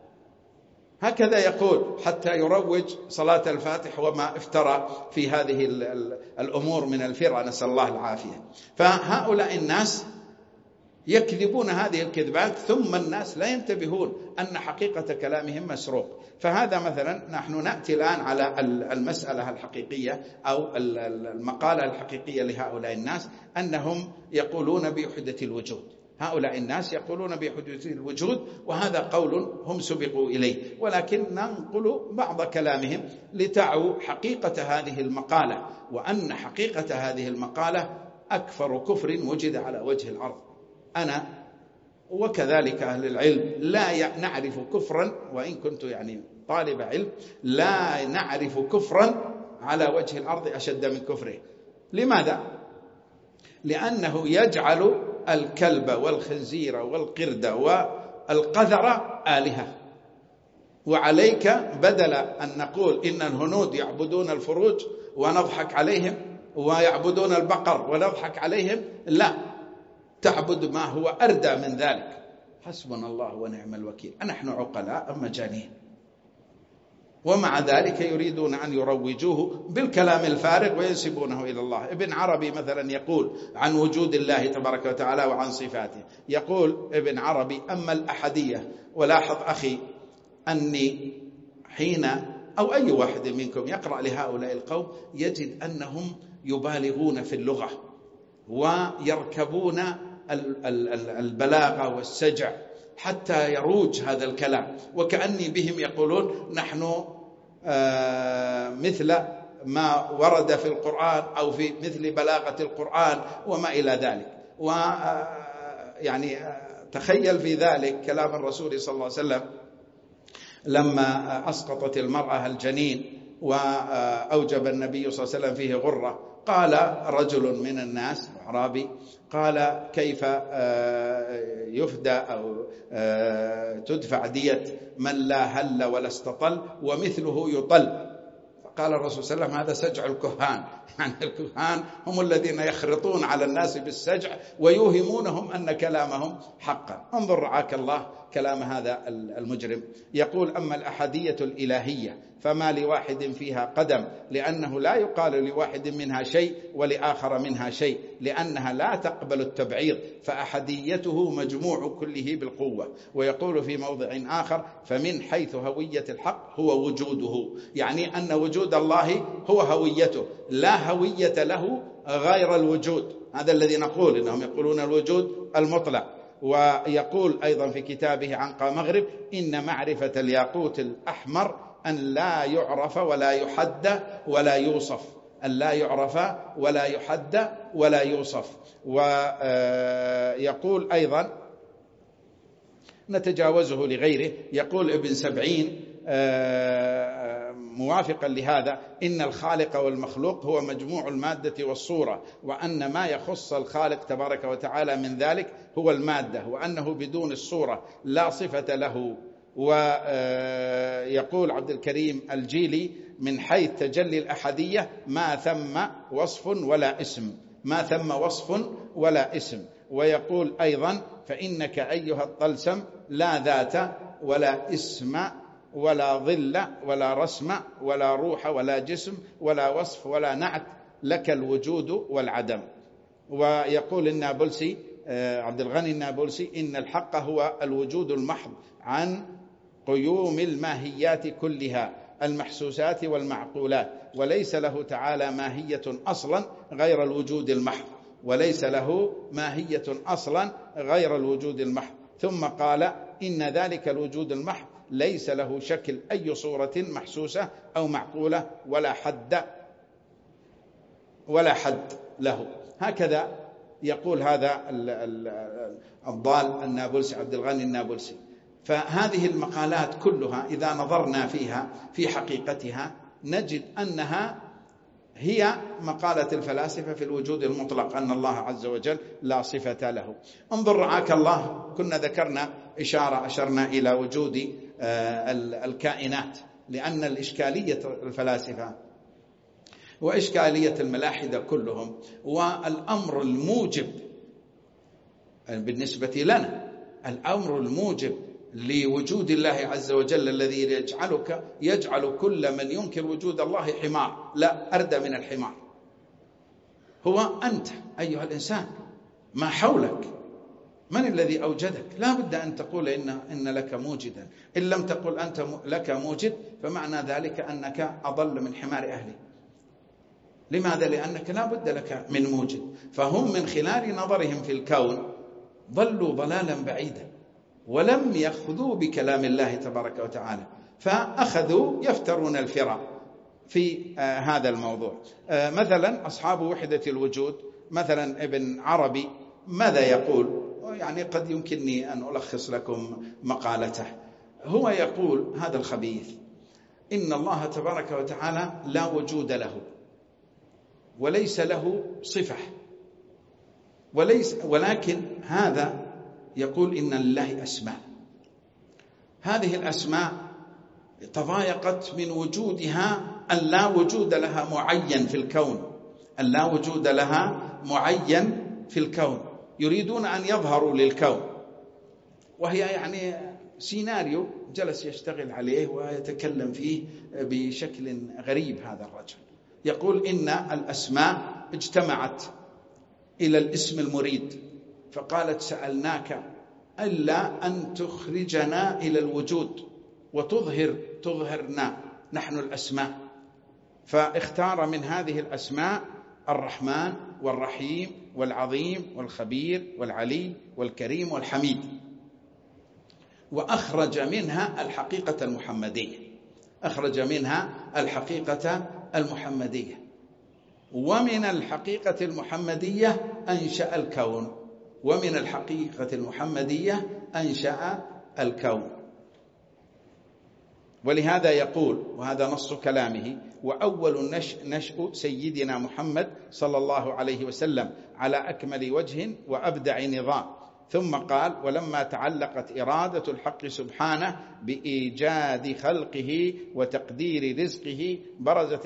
هكذا يقول حتى يروج صلاة الفاتح وما افترى في هذه الأمور من الفرع، نسأل الله العافية. فهؤلاء الناس يكذبون هذه الكذبات، ثم الناس لا ينتبهون أن حقيقة كلامهم مسروق. فهذا مثلا نحن نأتي الآن على المسألة الحقيقية أو المقالة الحقيقية لهؤلاء الناس، أنهم يقولون بوحدة الوجود. هؤلاء الناس يقولون بحدوث الوجود، وهذا قول هم سبقوا إليه، ولكن ننقل بعض كلامهم لتعوا حقيقة هذه المقالة، وأن حقيقة هذه المقالة أكفر كفر وجد على وجه الأرض. أنا وكذلك أهل العلم لا نعرف كفرا، وإن كنت يعني طالب علم، لا نعرف كفرا على وجه الأرض أشد من كفره. لماذا؟ لأنه يجعل الكلب والخنزير والقرد والقذر آلهة. وعليك بدل أن نقول إن الهنود يعبدون الفروج ونضحك عليهم، ويعبدون البقر ونضحك عليهم، لا، تعبد ما هو أردى من ذلك. حسبنا الله ونعم الوكيل. نحن عقلاء أم مجانين؟ ومع ذلك يريدون أن يروجوه بالكلام الفارغ وينسبونه إلى الله. ابن عربي مثلا يقول عن وجود الله تبارك وتعالى وعن صفاته، يقول ابن عربي: أما الأحدية، ولاحظ أخي أني حين أو أي واحد منكم يقرأ لهؤلاء القوم يجد أنهم يبالغون في اللغة، ويركبون البلاغة والسجع حتى يروج هذا الكلام، وكأني بهم يقولون نحن مثل ما ورد في القرآن أو في مثل بلاغة القرآن وما إلى ذلك. ويعني تخيل في ذلك كلام الرسول صلى الله عليه وسلم لما أسقطت المرأة الجنين وأوجب النبي صلى الله عليه وسلم فيه غرة، قال رجل من الناس أعرابي قال كيف يفدى أو تدفع دية من لا هل ولا استطل ومثله يطل؟ قال الرسول صلى الله عليه وسلم هذا سجع الكهان، يعني الكهان هم الذين يخرطون على الناس بالسجع ويوهمونهم أن كلامهم حقا. انظر رعاك الله كلام هذا المجرم، يقول أما الأحدية الإلهية فما لواحد فيها قدم، لأنه لا يقال لواحد منها شيء ولآخر منها شيء، لأنها لا تقبل التبعيض، فأحديته مجموع كله بالقوة. ويقول في موضع آخر فمن حيث هوية الحق هو وجوده، يعني أن وجود الله هو هويته، لا هوية له غير الوجود. هذا الذي نقول إنهم يقولون الوجود المطلق. ويقول أيضا في كتابه عنقى مغرب إن معرفة الياقوت الأحمر أن لا يعرف ولا يحد ولا يوصف، أن لا يعرف ولا يحد ولا يوصف. ويقول أيضا نتجاوزه لغيره، يقول ابن سبعين موافقا لهذا إن الخالق والمخلوق هو مجموع المادة والصورة، وأن ما يخص الخالق تبارك وتعالى من ذلك هو المادة، وأنه بدون الصورة لا صفة له. ويقول عبد الكريم الجيلي من حيث تجلي الأحدية ما ثم وصف ولا اسم، ما ثم وصف ولا اسم. ويقول أيضا فإنك أيها الطلسم لا ذات ولا اسم ولا ظل ولا رسم ولا روح ولا جسم ولا وصف ولا نعت، لك الوجود والعدم. ويقول النابلسي عبد الغني النابلسي إن الحق هو الوجود المحض عن قيوم الماهيات كلها المحسوسات والمعقولات، وليس له تعالى ماهية أصلا غير الوجود المحض، وليس له ماهية أصلا غير الوجود المحض. ثم قال إن ذلك الوجود المحض ليس له شكل أي صورة محسوسة أو معقولة ولا حد له. هكذا يقول هذا الضال النابلسي عبد الغني النابلسي. فهذه المقالات كلها إذا نظرنا فيها في حقيقتها نجد أنها هي مقالة الفلاسفة في الوجود المطلق، أن الله عز وجل لا صفة له. انظر رعاك الله، كنا ذكرنا أشرنا إلى وجود الكائنات، لأن الإشكالية الفلاسفة وإشكالية الملاحدة كلهم، والأمر الموجب بالنسبة لنا، الأمر الموجب لوجود الله عز وجل الذي يجعل كل من ينكر وجود الله حمار، لا أردى من الحمار، هو أنت أيها الإنسان، ما حولك، من الذي أوجدك؟ لا بد أن تقول إن لك موجدا، إن لم تقل أنت لك موجد فمعنى ذلك أنك أضل من حمار أهلي. لماذا؟ لأنك لا بد لك من موجد. فهم من خلال نظرهم في الكون ضلوا ضلالا بعيدا، ولم يأخذوا بكلام الله تبارك وتعالى، فأخذوا يفترون الفرع في هذا الموضوع. مثلا أصحاب وحدة الوجود، مثلا ابن عربي ماذا يقول؟ يعني قد يمكنني أن ألخص لكم مقالته. هو يقول هذا الخبيث إن الله تبارك وتعالى لا وجود له وليس له صفة، ولكن هذا يقول إن لله أسماء، هذه الأسماء تضايقت من وجودها أن لا وجود لها معين في الكون، أن لا وجود لها معين في الكون، يريدون أن يظهروا للكون، وهي يعني سيناريو جلس يشتغل عليه ويتكلم فيه بشكل غريب. هذا الرجل يقول إن الأسماء اجتمعت إلى الاسم المريد، فقالت سألناك ألا أن تخرجنا إلى الوجود وتظهرنا نحن الأسماء، فاختار من هذه الأسماء الرحمن والرحيم والعظيم والخبير والعلي والكريم والحميد، وأخرج منها الحقيقة المحمدية، أخرج منها الحقيقة المحمدية. ومن الحقيقة المحمدية أنشأ الكون، ومن الحقيقة المحمدية أنشأ الكون. ولهذا يقول، وهذا نص كلامه: وأول نشأ سيدنا محمد صلى الله عليه وسلم على أكمل وجه وأبدع نظام. ثم قال: ولما تعلقت إرادة الحق سبحانه بإيجاد خلقه وتقدير رزقه برزت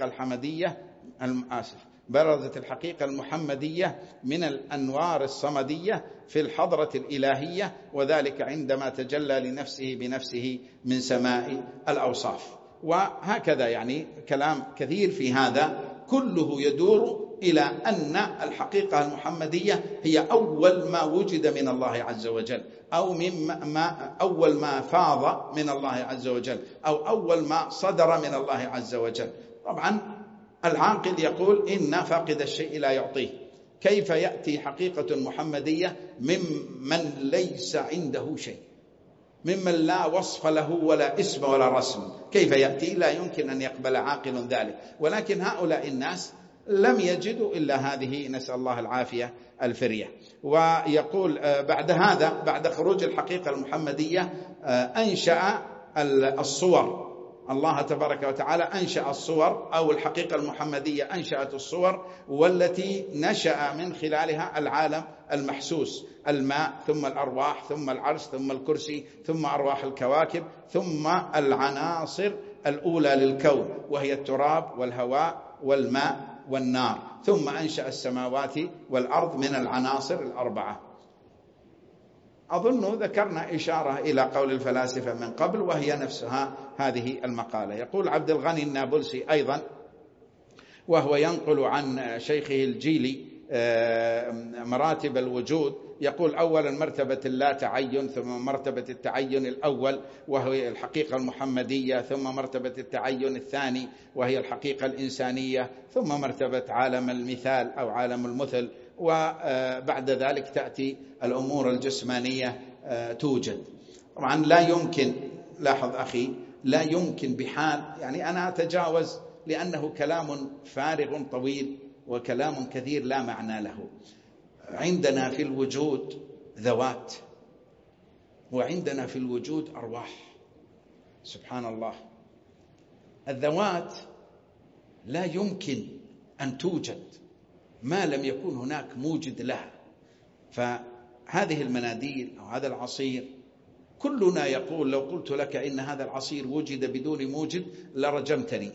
الحقيقة المحمدية من الأنوار الصمدية في الحضرة الإلهية، وذلك عندما تجلى لنفسه بنفسه من سماء الأوصاف. وهكذا يعني كلام كثير في هذا، كله يدور إلى أن الحقيقة المحمدية هي أول ما وجد من الله عز وجل، أو أول ما فاض من الله عز وجل، أو أول ما صدر من الله عز وجل. طبعا العاقل يقول إن فاقد الشيء لا يعطيه. كيف يأتي حقيقة محمدية ممن ليس عنده شيء، ممن لا وصف له ولا اسم ولا رسم؟ كيف يأتي؟ لا يمكن أن يقبل عاقل ذلك. ولكن هؤلاء الناس لم يجدوا إلا هذه، نسأل الله العافية، الفرية. ويقول بعد هذا، بعد خروج الحقيقة المحمدية، أنشأ الصور. الله تبارك وتعالى أنشأ الصور، أو الحقيقة المحمدية أنشأت الصور، والتي نشأ من خلالها العالم المحسوس: الماء، ثم الأرواح، ثم العرش، ثم الكرسي، ثم أرواح الكواكب، ثم العناصر الأولى للكون، وهي التراب والهواء والماء والنار، ثم أنشأ السماوات والأرض من العناصر الأربعة. أظن ذكرنا إشارة إلى قول الفلاسفة من قبل، وهي نفسها هذه المقالة. يقول عبد الغني النابلسي أيضا، وهو ينقل عن شيخه الجيلي مراتب الوجود، يقول: أولا مرتبة اللا تعين، ثم مرتبة التعين الأول وهي الحقيقة المحمدية، ثم مرتبة التعين الثاني وهي الحقيقة الإنسانية، ثم مرتبة عالم المثال أو عالم المثل، وبعد ذلك تأتي الأمور الجسمانية توجد. طبعا لا يمكن، لاحظ أخي، لا يمكن بحال، يعني أنا أتجاوز لأنه كلام فارغ طويل وكلام كثير لا معنى له. عندنا في الوجود ذوات، وعندنا في الوجود أرواح. سبحان الله، الذوات لا يمكن أن توجد ما لم يكن هناك موجد لها. فهذه المناديل أو هذا العصير، كلنا يقول: لو قلت لك إن هذا العصير وجد بدون موجد لرجمتني.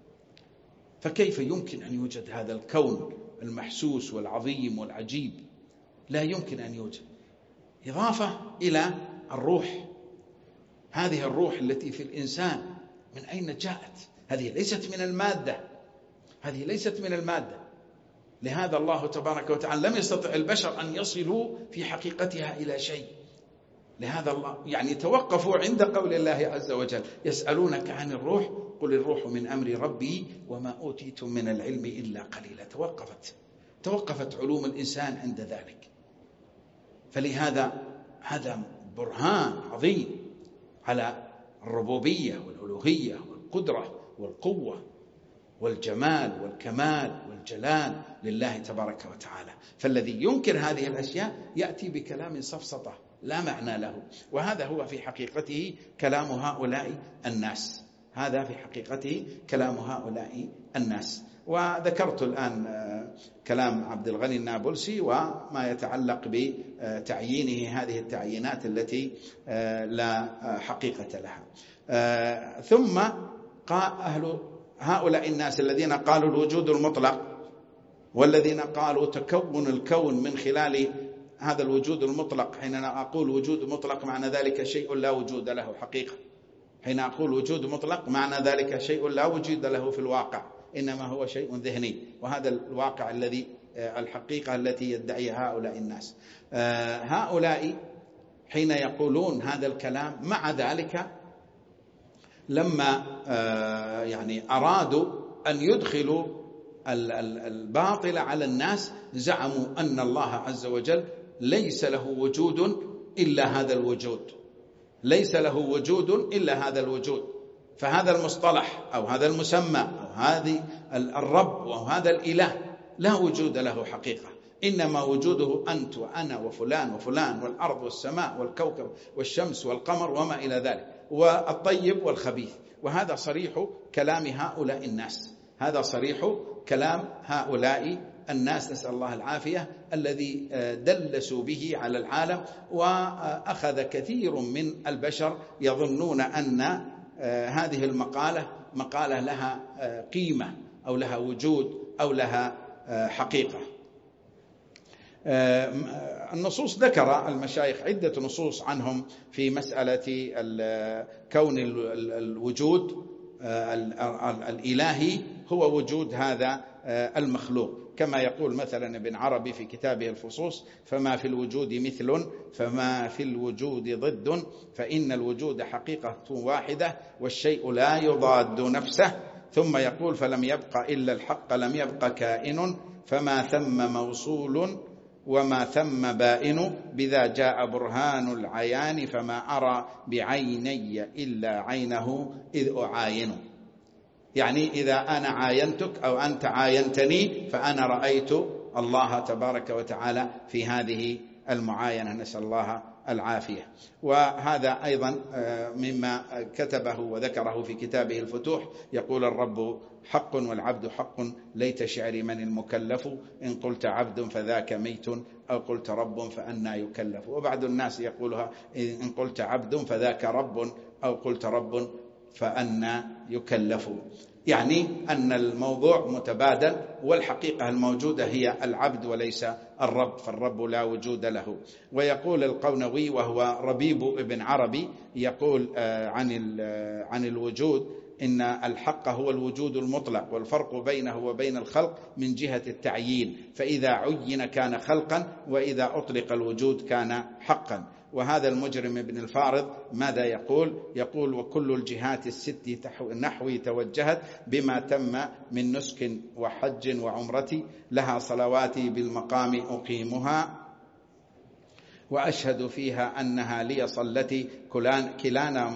فكيف يمكن أن يوجد هذا الكون المحسوس والعظيم والعجيب؟ لا يمكن أن يوجد. إضافة إلى الروح، هذه الروح التي في الإنسان من أين جاءت؟ هذه ليست من المادة، هذه ليست من المادة. لهذا الله تبارك وتعالى لم يستطع البشر أن يصلوا في حقيقتها إلى شيء. لهذا الله يعني توقفوا عند قول الله عز وجل: يسألونك عن الروح قل الروح من أمر ربي وما أوتيتم من العلم إلا قليلا. توقفت علوم الإنسان عند ذلك. فلهذا هذا برهان عظيم على الربوبية والألوهية والقدرة والقوة والجمال والكمال والجلال لله تبارك وتعالى. فالذي ينكر هذه الأشياء يأتي بكلام سفسطة لا معنى له، وهذا هو في حقيقته كلام هؤلاء الناس. هذا في حقيقته كلام هؤلاء الناس. وذكرت الآن كلام عبد الغني النابلسي وما يتعلق بتعيينه هذه التعيينات التي لا حقيقة لها. ثم قال هؤلاء الناس الذين قالوا الوجود المطلق، والذين قالوا تكون الكون من خلال هذا الوجود المطلق. حين أقول وجود مطلق معنى ذلك شيء لا وجود له حقيقة. حين أقول وجود مطلق معنى ذلك شيء لا وجود له في الواقع، إنما هو شيء ذهني، وهذا الواقع الذي الحقيقة التي يدعيها هؤلاء الناس. هؤلاء حين يقولون هذا الكلام، مع ذلك لما يعني أرادوا أن يدخلوا الباطلة على الناس زعموا أن الله عز وجل ليس له وجود إلا هذا الوجود، ليس له وجود إلا هذا الوجود. فهذا المصطلح أو هذا المسمى أو هذه الرب أو هذا الإله لا وجود له حقيقة، إنما وجوده أنت وأنا وفلان وفلان والأرض والسماء والكوكب والشمس والقمر وما إلى ذلك، والطيب والخبيث. وهذا صريح كلام هؤلاء الناس، هذا صريح كلام هؤلاء الناس، نسأل الله العافية، الذي دلسوا به على العالم. وأخذ كثير من البشر يظنون أن هذه مقالة لها قيمة أو لها وجود أو لها حقيقة. النصوص ذكر المشايخ عدة نصوص عنهم في مسألة كون الوجود الإلهي هو وجود هذا المخلوق، كما يقول مثلا ابن عربي في كتابه الفصوص: فما في الوجود مثل، فما في الوجود ضد، فإن الوجود حقيقة واحدة والشيء لا يضاد نفسه. ثم يقول: فلم يبق إلا الحق، لم يبق كائن، فما ثم موصول وما ثم بائن، بذا جاء برهان العيان، فما أرى بعيني إلا عينه إذ أعاين. يعني إذا أنا عاينتك أو أنت عاينتني فأنا رأيت الله تبارك وتعالى في هذه المعاينة، نسأل الله العافية. وهذا أيضا مما كتبه وذكره في كتابه الفتوح، يقول: الرب حق والعبد حق، ليت شعري من المكلف، إن قلت عبد فذاك ميت، أو قلت رب فأنا يكلف. وبعض الناس يقولها: إن قلت عبد فذاك رب، أو قلت رب فأنا يكلف. يعني أن الموضوع متبادل، والحقيقة الموجودة هي العبد وليس الرب، فالرب لا وجود له. ويقول القونوي وهو ربيب ابن عربي، يقول عن الوجود: إن الحق هو الوجود المطلق، والفرق بينه وبين الخلق من جهة التعيين، فإذا عين كان خلقا، وإذا أطلق الوجود كان حقا. وهذا المجرم ابن الفارض ماذا يقول؟ يقول: وكل الجهات الست نحوي توجهت، بما تم من نسك وحج وعمرتي، لها صلواتي بالمقام أقيمها، وأشهد فيها أنها لي صلتي، كلانا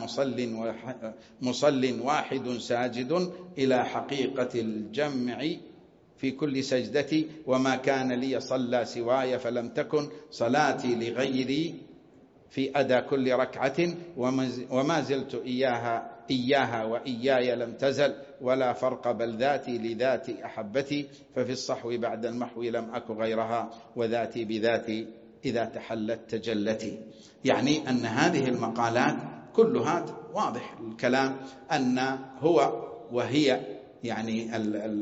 مصل واحد ساجد، إلى حقيقة الجمع في كل سجدتي، وما كان لي صلى سواي، فلم تكن صلاتي لغيري في أدى كل ركعة، وما زلت إياها وإياي لم تزل، ولا فرق بل ذاتي لذاتي أحبتي، ففي الصحو بعد المحو لم أك غيرها، وذاتي بذاتي إذا تحلت تجلتي. يعني أن هذه المقالات كلها واضح الكلام أن هو وهي، يعني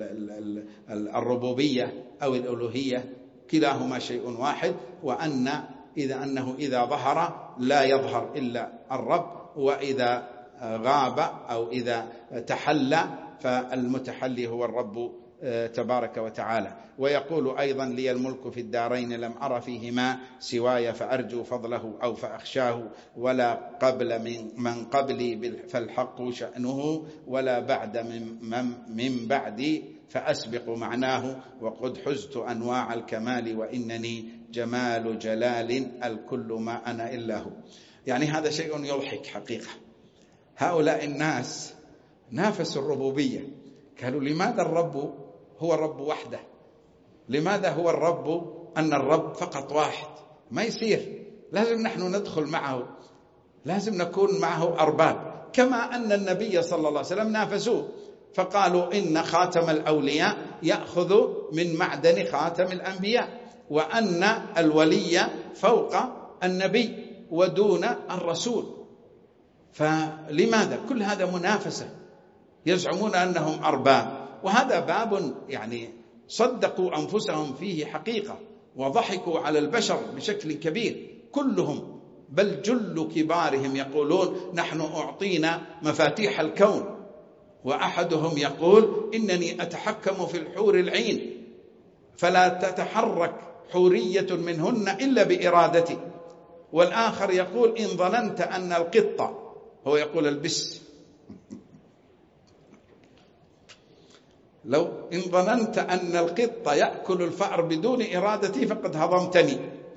الربوبية أو الألوهية كلاهما شيء واحد، أنه إذا ظهر لا يظهر إلا الرب، وإذا غاب أو إذا تحلى فالمتحلي هو الرب تبارك وتعالى. ويقول أيضا: لي الملك في الدارين، لم أر فيهما سواي، فأرجو فضله أو فأخشاه، ولا قبل من قبلي فالحق شأنه، ولا بعد من بعدي فأسبق معناه، وقد حزت أنواع الكمال، وإنني جمال جلال، الكل ما أنا إلا هو. يعني هذا شيء يضحك حقيقة. هؤلاء الناس نافسوا الربوبية، قالوا: لماذا الرب هو الرب وحده؟ لماذا هو الرب أن الرب فقط واحد؟ ما يصير، لازم نحن ندخل معه، لازم نكون معه أرباب، كما أن النبي صلى الله عليه وسلم نافسوه، فقالوا: إن خاتم الأولياء يأخذ من معدن خاتم الأنبياء، وأن الولي فوق النبي ودون الرسول. فلماذا كل هذا منافسة؟ يزعمون أنهم أرباب، وهذا باب يعني صدقوا أنفسهم فيه حقيقة، وضحكوا على البشر بشكل كبير كلهم، بل جل كبارهم يقولون: نحن أعطينا مفاتيح الكون. وأحدهم يقول: إنني أتحكم في الحور العين، فلا تتحرك حورية منهن إلا بإرادتي. والآخر يقول: إن ظننت أن القطة، هو يقول البس، لو إن ظننت أن القط يأكل الفأر بدون إرادتي فقد هضمتني.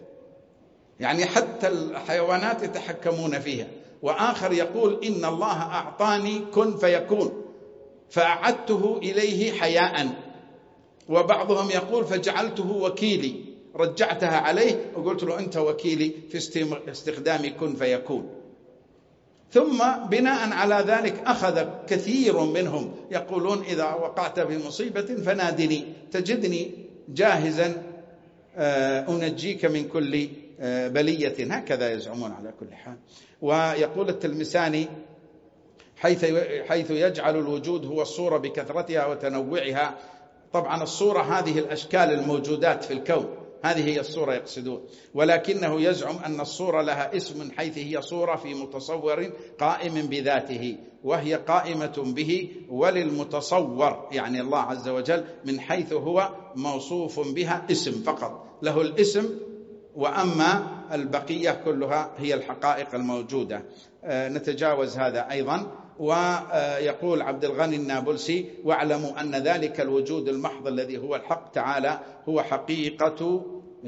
يعني حتى الحيوانات يتحكمون فيها. وآخر يقول إن الله أعطاني كن فيكون فأعدته إليه حياء. وبعضهم يقول فجعلته وكيلي، رجعتها عليه وقلت له أنت وكيلي في استخدام كن فيكون. ثم بناء على ذلك أخذ كثير منهم يقولون إذا وقعت في مصيبة فنادني تجدني جاهزا أنجيك من كل بلية، هكذا يزعمون على كل حال. ويقول التلمساني حيث يجعل الوجود هو الصورة بكثرتها وتنوعها. طبعا الصورة هذه الأشكال الموجودات في الكون، هذه هي الصورة يقصدون، ولكنه يزعم أن الصورة لها اسم حيث هي صورة في متصور قائم بذاته، وهي قائمة به وللمتصور يعني الله عز وجل من حيث هو موصوف بها اسم فقط، له الاسم، وأما البقية كلها هي الحقائق الموجودة. نتجاوز هذا أيضا. ويقول عبد الغني النابلسي واعلموا أن ذلك الوجود المحض الذي هو الحق تعالى هو حقيقة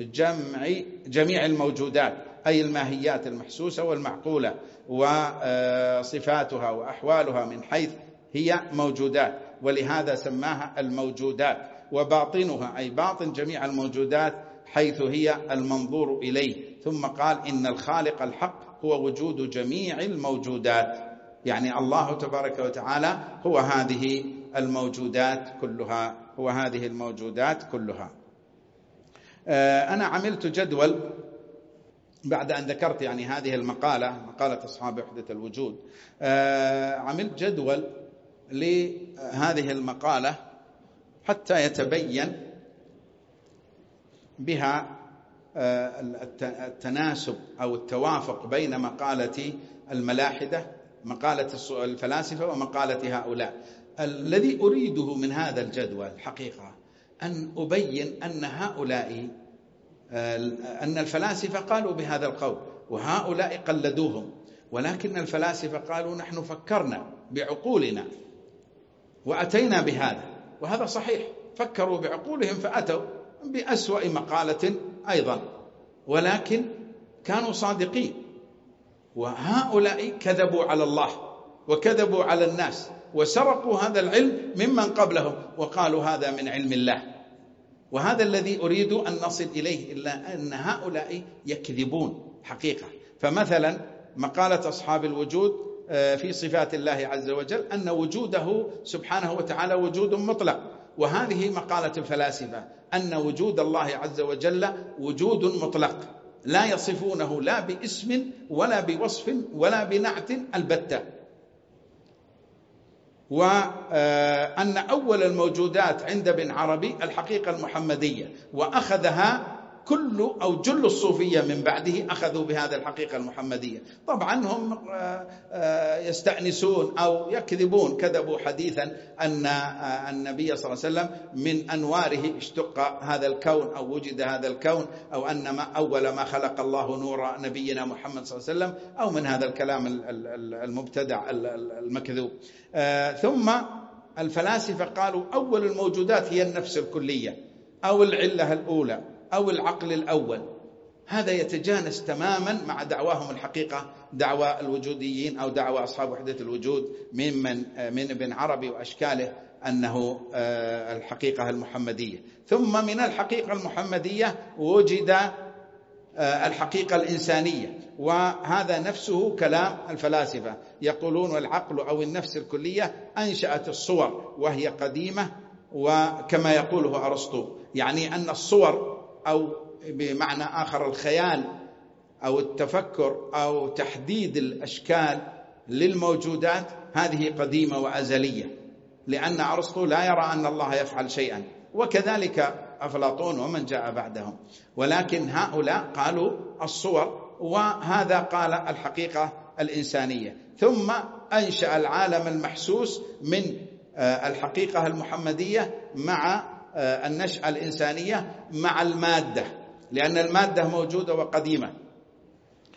جميع الموجودات، أي الماهيات المحسوسة والمعقولة وصفاتها وأحوالها من حيث هي موجودات، ولهذا سماها الموجودات. وباطنها أي باطن جميع الموجودات حيث هي المنظور إليه. ثم قال إن الخالق الحق هو وجود جميع الموجودات، يعني الله تبارك وتعالى هو هذه الموجودات كلها، هو هذه الموجودات كلها. أنا عملت جدول بعد أن ذكرت يعني هذه المقالة، مقالة أصحاب وحدة الوجود، عملت جدول لهذه المقالة حتى يتبين بها التناسب أو التوافق بين مقالة الملاحدة، مقالة الفلاسفة، ومقالة هؤلاء. الذي أريده من هذا الجدول حقيقة أن أبين أن هؤلاء أن الفلاسفة قالوا بهذا القول وهؤلاء قلدوهم، ولكن الفلاسفة قالوا نحن فكرنا بعقولنا وأتينا بهذا، وهذا صحيح، فكروا بعقولهم فأتوا بأسوأ مقالة أيضا، ولكن كانوا صادقين. وهؤلاء كذبوا على الله وكذبوا على الناس وسرقوا هذا العلم ممن قبلهم وقالوا هذا من علم الله. وهذا الذي أريد أن نصل إليه، إلا أن هؤلاء يكذبون حقيقة. فمثلا مقالة أصحاب الوجود في صفات الله عز وجل أن وجوده سبحانه وتعالى وجود مطلق، وهذه مقالة الفلاسفة أن وجود الله عز وجل وجود مطلق لا يصفونه لا باسم ولا بوصف ولا بنعت البتة. وأن أول الموجودات عند ابن عربي الحقيقة المحمدية، وأخذها كل أو جل الصوفية من بعده أخذوا بهذا الحقيقة المحمدية. طبعا هم يستأنسون أو يكذبون، كذبوا حديثا أن النبي صلى الله عليه وسلم من أنواره اشتق هذا الكون أو وجد هذا الكون، أو أن أول ما خلق الله نور نبينا محمد صلى الله عليه وسلم، أو من هذا الكلام المبتدع المكذوب. ثم الفلاسفة قالوا أول الموجودات هي النفس الكلية أو العلة الأولى أو العقل الأول. هذا يتجانس تماما مع دعواهم الحقيقة، دعوى الوجوديين أو دعوى أصحاب وحدة الوجود من ابن عربي وأشكاله أنه الحقيقة المحمدية. ثم من الحقيقة المحمدية وجد الحقيقة الإنسانية، وهذا نفسه كلام الفلاسفة، يقولون والعقل أو النفس الكلية أنشأت الصور وهي قديمة، وكما يقوله أرسطو يعني أن الصور أو بمعنى آخر الخيال أو التفكر أو تحديد الأشكال للموجودات هذه قديمة وأزلية، لأن أرسطو لا يرى أن الله يفعل شيئا، وكذلك أفلاطون ومن جاء بعدهم. ولكن هؤلاء قالوا الصور، وهذا قال الحقيقة الإنسانية. ثم أنشأ العالم المحسوس من الحقيقة المحمدية مع النشأة الإنسانية مع المادة، لأن المادة موجودة وقديمة،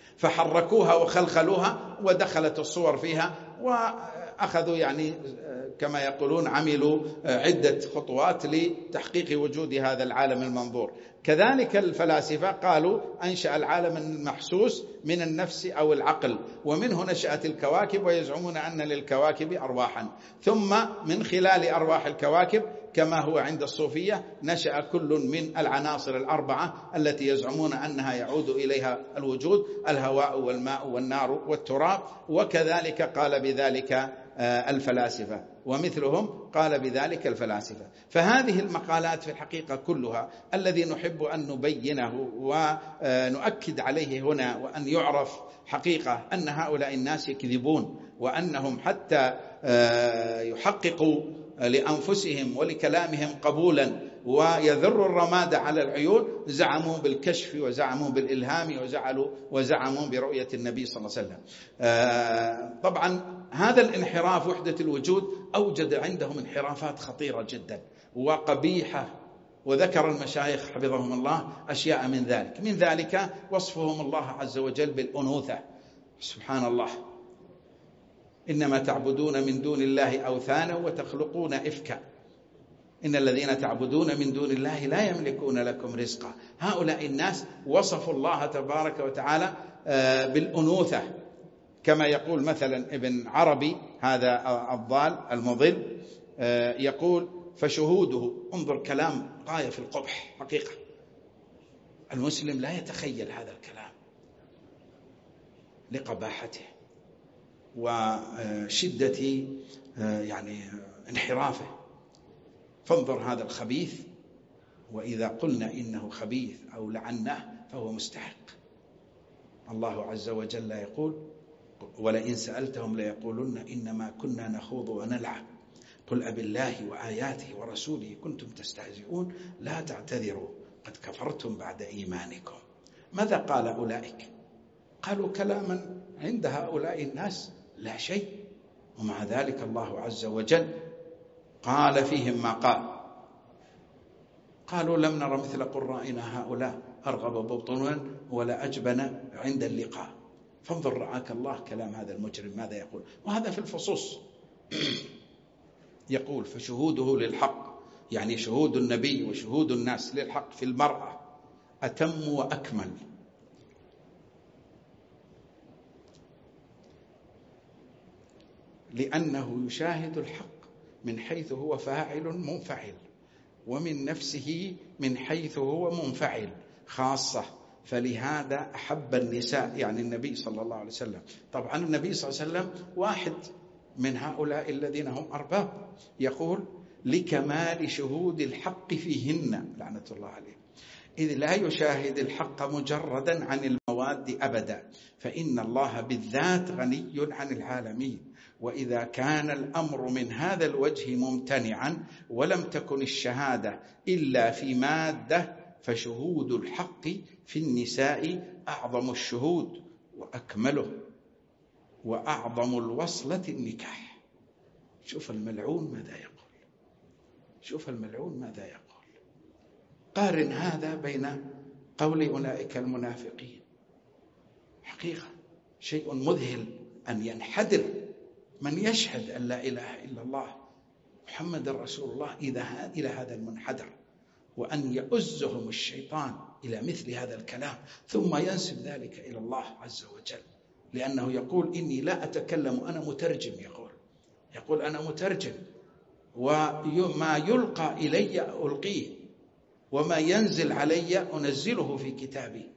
فحركوها وخلخلوها ودخلت الصور فيها، وأخذوا يعني كما يقولون عملوا عدة خطوات لتحقيق وجود هذا العالم المنظور. كذلك الفلاسفة قالوا أنشأ العالم المحسوس من النفس أو العقل، ومنه نشأت الكواكب، ويزعمون أن للكواكب أرواحا، ثم من خلال أرواح الكواكب كما هو عند الصوفية نشأ كل من العناصر الأربعة التي يزعمون أنها يعود إليها الوجود: الهواء والماء والنار والتراب. وكذلك قال بذلك الفلاسفة، ومثلهم قال بذلك الفلاسفة. فهذه المقالات في الحقيقة كلها الذي نحب أن نبينه ونؤكد عليه هنا، وأن يعرف حقيقة أن هؤلاء الناس يكذبون، وأنهم حتى يحققوا لأنفسهم ولكلامهم قبولا ويذر الرماد على العيون زعموا بالكشف، وزعموا بالإلهام، وزعموا برؤية النبي صلى الله عليه وسلم. طبعا هذا الانحراف وحدة الوجود أوجد عندهم انحرافات خطيرة جدا وقبيحة، وذكر المشايخ حفظهم الله أشياء من ذلك وصفهم الله عز وجل بالأنوثة. سبحان الله، إنما تعبدون من دون الله أوثانا وتخلقون إفكا، إن الذين تعبدون من دون الله لا يملكون لكم رزقا. هؤلاء الناس وصفوا الله تبارك وتعالى بالأنوثة، كما يقول مثلا ابن عربي هذا الضال المضل، يقول: فشهوده، انظر كلام غاية في القبح حقيقة، المسلم لا يتخيل هذا الكلام لقباحته وشدة يعني انحرافه. فانظر هذا الخبيث، وإذا قلنا إنه خبيث أو لعناه فهو مستحق. الله عز وجل يقول: ولئن سألتهم ليقولن إنما كنا نخوض ونلعب قل أبالله وآياته ورسوله كنتم تستهزئون لا تعتذروا قد كفرتم بعد إيمانكم. ماذا قال أولئك؟ قالوا كلاما عند هؤلاء الناس لا شيء، ومع ذلك الله عز وجل قال فيهم ما قال. قالوا لم نر مثل قرائنا هؤلاء أرغب بطنا ولا أجبن عند اللقاء. فانظر رعاك الله كلام هذا المجرم ماذا يقول، وهذا في الفصوص. يقول: فشهوده للحق، يعني شهود النبي وشهود الناس للحق في المرأة أتم وأكمل، لأنه يشاهد الحق من حيث هو فاعل منفعل، ومن نفسه من حيث هو منفعل خاصة، فلهذا أحب النساء، يعني النبي صلى الله عليه وسلم. طبعا النبي صلى الله عليه وسلم واحد من هؤلاء الذين هم أرباب، يقول: لكمال شهود الحق فيهن لعنة الله عليه، إذ لا يشاهد الحق مجردا عن المواد أبدا، فإن الله بالذات غني عن العالمين. وإذا كان الأمر من هذا الوجه ممتنعا ولم تكن الشهادة إلا في مادة، فشهود الحق في النساء أعظم الشهود وأكمله، وأعظم الوصلة النكاح. شوف الملعون ماذا يقول، شوف الملعون ماذا يقول. قارن هذا بين قول أولئك المنافقين. حقيقة شيء مذهل أن ينحدر من يشهد أن لا إله إلا الله محمد رسول الله إلى هذا المنحدر، وأن يؤزهم الشيطان إلى مثل هذا الكلام، ثم ينسب ذلك إلى الله عز وجل، لأنه يقول: إني لا أتكلم أنا مترجم. يقول أنا مترجم، وما يلقى إلي ألقيه، وما ينزل علي أنزله في كتابي.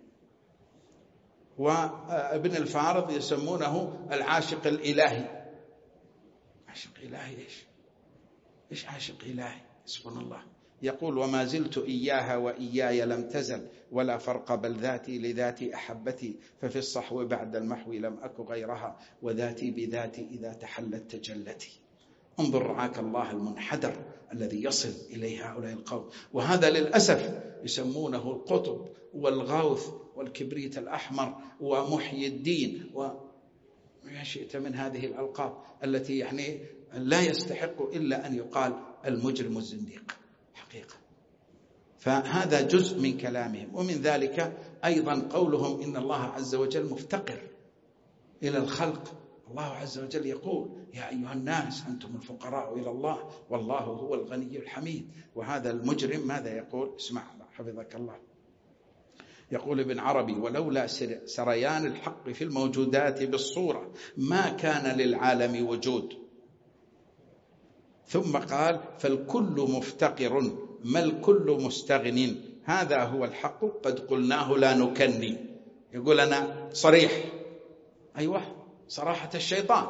وابن الفارض يسمونه العاشق الإلهي. عاشق إلهي إيش عاشق إلهي؟ سبحان الله. يقول: وما زلت إياها وإياي لم تزل ولا فرق، بل ذاتي لذاتي أحبتي، ففي الصحو بعد المحو لم أك غيرها، وذاتي بذاتي إذا تحلت تجلتي. انظر رعاك الله المنحدر الذي يصل إليه هؤلاء القوم. وهذا للأسف يسمونه القطب والغوث والكبريت الأحمر ومحيي الدين وما شئت من هذه الألقاب التي يعني لا يستحق إلا أن يقال المجرم الزنديق حقيقة. فهذا جزء من كلامهم. ومن ذلك أيضا قولهم إن الله عز وجل مفتقر إلى الخلق. الله عز وجل يقول يا أيها الناس أنتم الفقراء إلى الله والله هو الغني الحميد. وهذا المجرم ماذا يقول؟ اسمع حفظك الله. يقول ابن عربي ولولا سريان الحق في الموجودات بالصورة ما كان للعالم وجود. ثم قال فالكل مفتقر ما الكل مستغن، هذا هو الحق قد قلناه لا نكني. يقول أنا صريح، أيوة صراحة الشيطان.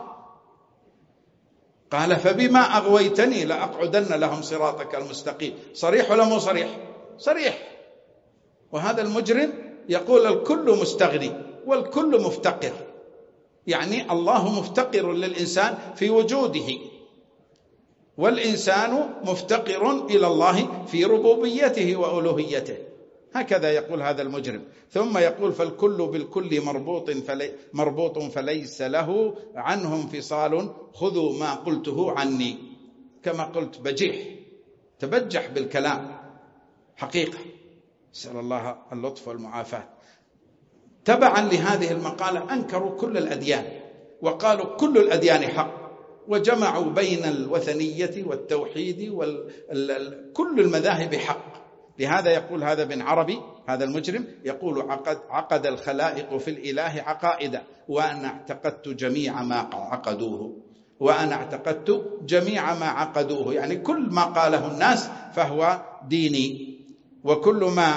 قال فبما أغويتني لأقعدن لهم صراطك المستقيم. صريح ولا مو صريح؟ صريح. وهذا المجرم يقول الكل مستغني والكل مفتقر، يعني الله مفتقر للإنسان في وجوده، والإنسان مفتقر إلى الله في ربوبيته وألوهيته. هكذا يقول هذا المجرم. ثم يقول فالكل بالكل مربوط فليس له عنه انفصال، خذوا ما قلته عني. كما قلت بجيح، تبجح بالكلام حقيقة. نسأل الله اللطف والمعافاة. تبعا لهذه المقالة أنكروا كل الأديان وقالوا كل الأديان حق، وجمعوا بين الوثنية والتوحيد وكل المذاهب حق. لهذا يقول هذا ابن عربي هذا المجرم يقول عقد الخلائق في الإله عقائد وأنا اعتقدت جميع ما عقدوه. وأنا اعتقدت جميع ما عقدوه، يعني كل ما قاله الناس فهو ديني، وكل ما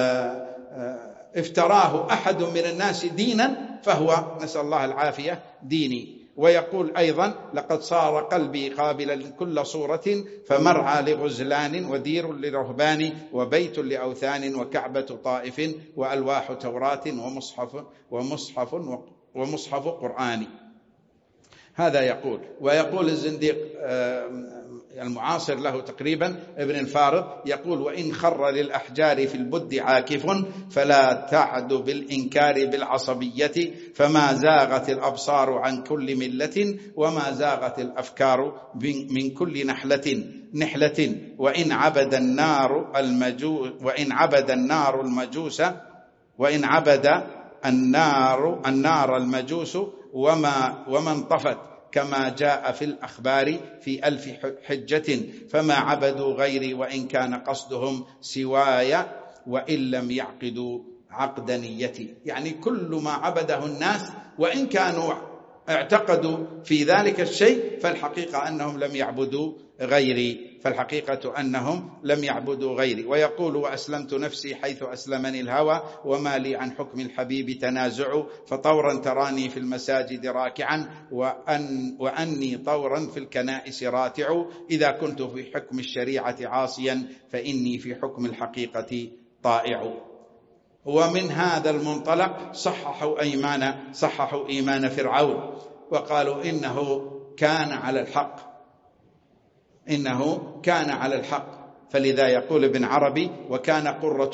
افتراه أحد من الناس دينا فهو نسأل الله العافية ديني. ويقول أيضا لقد صار قلبي قابلا لكل صورة فمرعى لغزلان ودير لرهبان وبيت لأوثان وكعبة طائف وألواح توراة ومصحف قرآن. هذا يقول. ويقول الزنديق المعاصر له تقريبا ابن الفارض يقول وإن خر للأحجار في البد عاكف فلا تعد بالإنكار بالعصبية، فما زاغت الأبصار عن كل ملة وما زاغت الأفكار من كل نحلة. وإن عبد النار المجوس وما انطفت كما جاء في الأخبار في 1000 حجة، فما عبدوا غيري وإن كان قصدهم سواي وإن لم يعقدوا عقد نيتي. يعني كل ما عبده الناس وإن كانوا اعتقدوا في ذلك الشيء فالحقيقة أنهم لم يعبدوا غيري. ويقول وأسلمت نفسي حيث أسلمني الهوى وما لي عن حكم الحبيب تنازع، فطورا تراني في المساجد راكعا وأني طورا في الكنائس راتع، إذا كنت في حكم الشريعة عاصيا فإني في حكم الحقيقة طائع. ومن هذا المنطلق صححوا إيمان فرعون وقالوا إنه كان على الحق. فلذا يقول ابن عربي وكان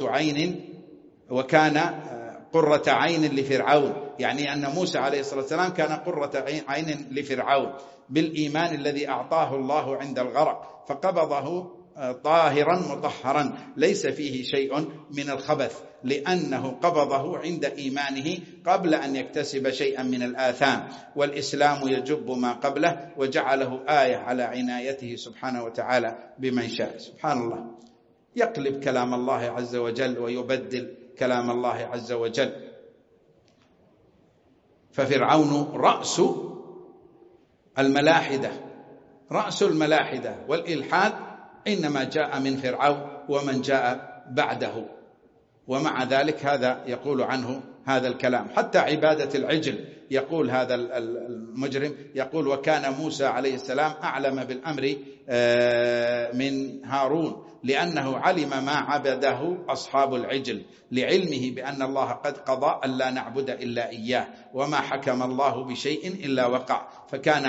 قرة عين لفرعون، يعني أن موسى عليه الصلاة والسلام كان قرة عين لفرعون بالإيمان الذي أعطاه الله عند الغرق، فقبضه طاهرا مطهرا ليس فيه شيء من الخبث، لأنه قبضه عند إيمانه قبل أن يكتسب شيئا من الآثام. والإسلام يجب ما قبله وجعله آية على عنايته سبحانه وتعالى بمن شاء. سبحان الله، يقلب كلام الله عز وجل ويبدل كلام الله عز وجل. ففرعون رأس الملاحدة والإلحاد إنما جاء من فرعون ومن جاء بعده، ومع ذلك هذا يقول عنه هذا الكلام. حتى عبادة العجل يقول هذا المجرم يقول وكان موسى عليه السلام أعلم بالأمر من هارون، لأنه علم ما عبده أصحاب العجل لعلمه بأن الله قد قضى ألا نعبد إلا إياه، وما حكم الله بشيء إلا وقع. فكان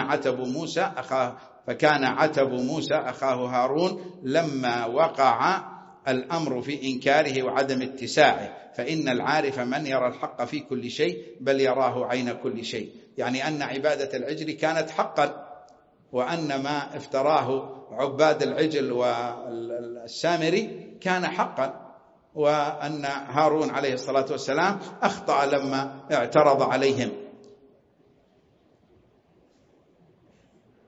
عتب موسى أخاه هارون لما وقع الأمر في إنكاره وعدم اتساعه، فإن العارف من يرى الحق في كل شيء بل يراه عين كل شيء. يعني أن عبادة العجل كانت حقا، وأن ما افتراه عباد العجل والسامري كان حقا، وأن هارون عليه الصلاة والسلام أخطأ لما اعترض عليهم.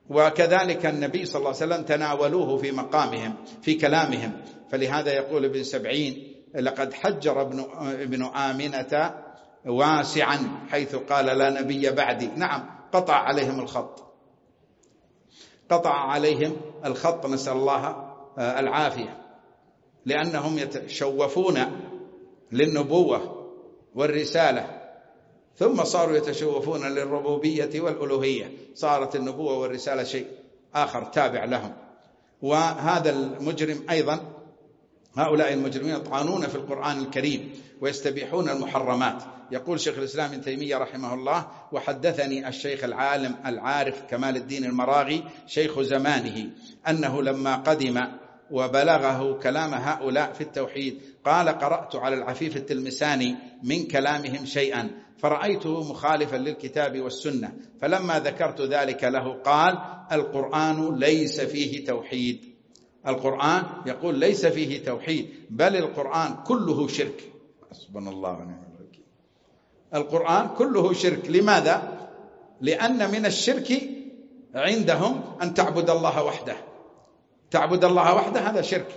وكذلك النبي صلى الله عليه وسلم تناولوه في مقامهم في كلامهم. فلهذا يقول ابن سبعين: لقد حجر ابن آمنة واسعا حيث قال لا نبي بعدي. نعم، قطع عليهم الخط، قطع عليهم الخط، نسأل الله العافية، لأنهم يتشوفون للنبوة والرسالة، ثم صاروا يتشوفون للربوبية والألوهية، صارت النبوة والرسالة شيء آخر تابع لهم. وهذا المجرم أيضا، هؤلاء المجرمين يطعنون في القرآن الكريم ويستبيحون المحرمات. يقول شيخ الإسلام ابن تيمية رحمه الله: وحدثني الشيخ العالم العارف كمال الدين المراغي شيخ زمانه أنه لما قدم وبلغه كلام هؤلاء في التوحيد قال: قرأت على العفيف التلمساني من كلامهم شيئا فرأيته مخالفا للكتاب والسنة، فلما ذكرت ذلك له قال: القرآن ليس فيه توحيد. القرآن يقول ليس فيه توحيد، بل القرآن كله شرك. حسبنا الله ونعم الوكيل. القرآن كله شرك. لماذا؟ لأن من الشرك عندهم أن تعبد الله وحده. تعبد الله وحده هذا شرك،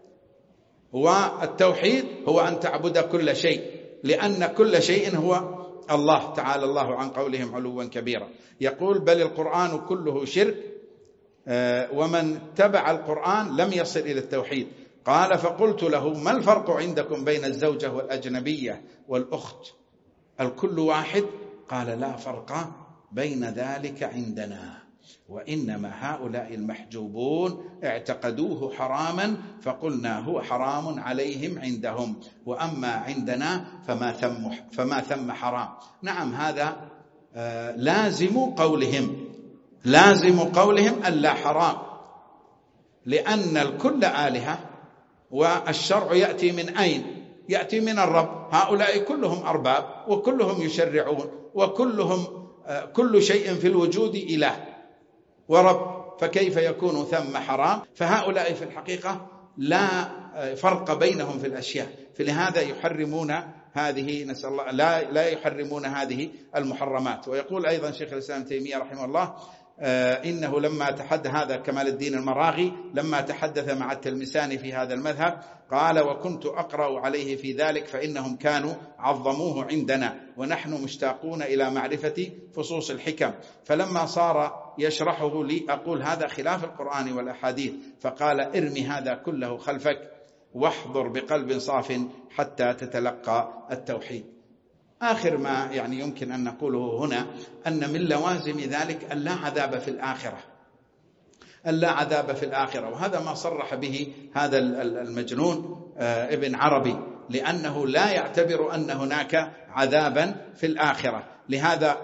والتوحيد هو أن تعبد كل شيء، لأن كل شيء هو الله تعالى الله عن قولهم علوا كبيرا. يقول: بل القرآن كله شرك، ومن تبع القرآن لم يصل إلى التوحيد. قال: فقلت له: ما الفرق عندكم بين الزوجة والأجنبية والأخت؟ الكل واحد؟ قال: لا فرق بين ذلك عندنا، وإنما هؤلاء المحجوبون اعتقدوه حراما فقلنا هو حرام عليهم عندهم، وأما عندنا فما ثم حرام. نعم، هذا لازم قولهم، لازم قولهم ألا حرام، لأن الكل آلهة، والشرع يأتي من أين؟ يأتي من الرب. هؤلاء كلهم أرباب وكلهم يشرعون، وكلهم كل شيء في الوجود إله ورب، فكيف يكون ثم حرام؟ فهؤلاء في الحقيقة لا فرق بينهم في الأشياء، فلهذا يحرمون هذه، نسأل الله لا يحرمون هذه المحرمات. ويقول أيضا شيخ الإسلام ابن تيمية رحمه الله: إنه لما تحدث هذا كمال الدين المراغي لما تحدث مع التلمساني في هذا المذهب قال: وكنت أقرأ عليه في ذلك فإنهم كانوا عظموه عندنا ونحن مشتاقون إلى معرفة فصوص الحكم، فلما صار يشرحه لي أقول: هذا خلاف القرآن والأحاديث، فقال: ارمي هذا كله خلفك واحضر بقلب صاف حتى تتلقى التوحيد. آخر ما يمكن أن نقوله هنا أن من لوازم ذلك أن لا عذاب في الآخرة، ألا عذاب في الآخرة. وهذا ما صرح به هذا المجنون ابن عربي، لأنه لا يعتبر أن هناك عذابا في الآخرة. لهذا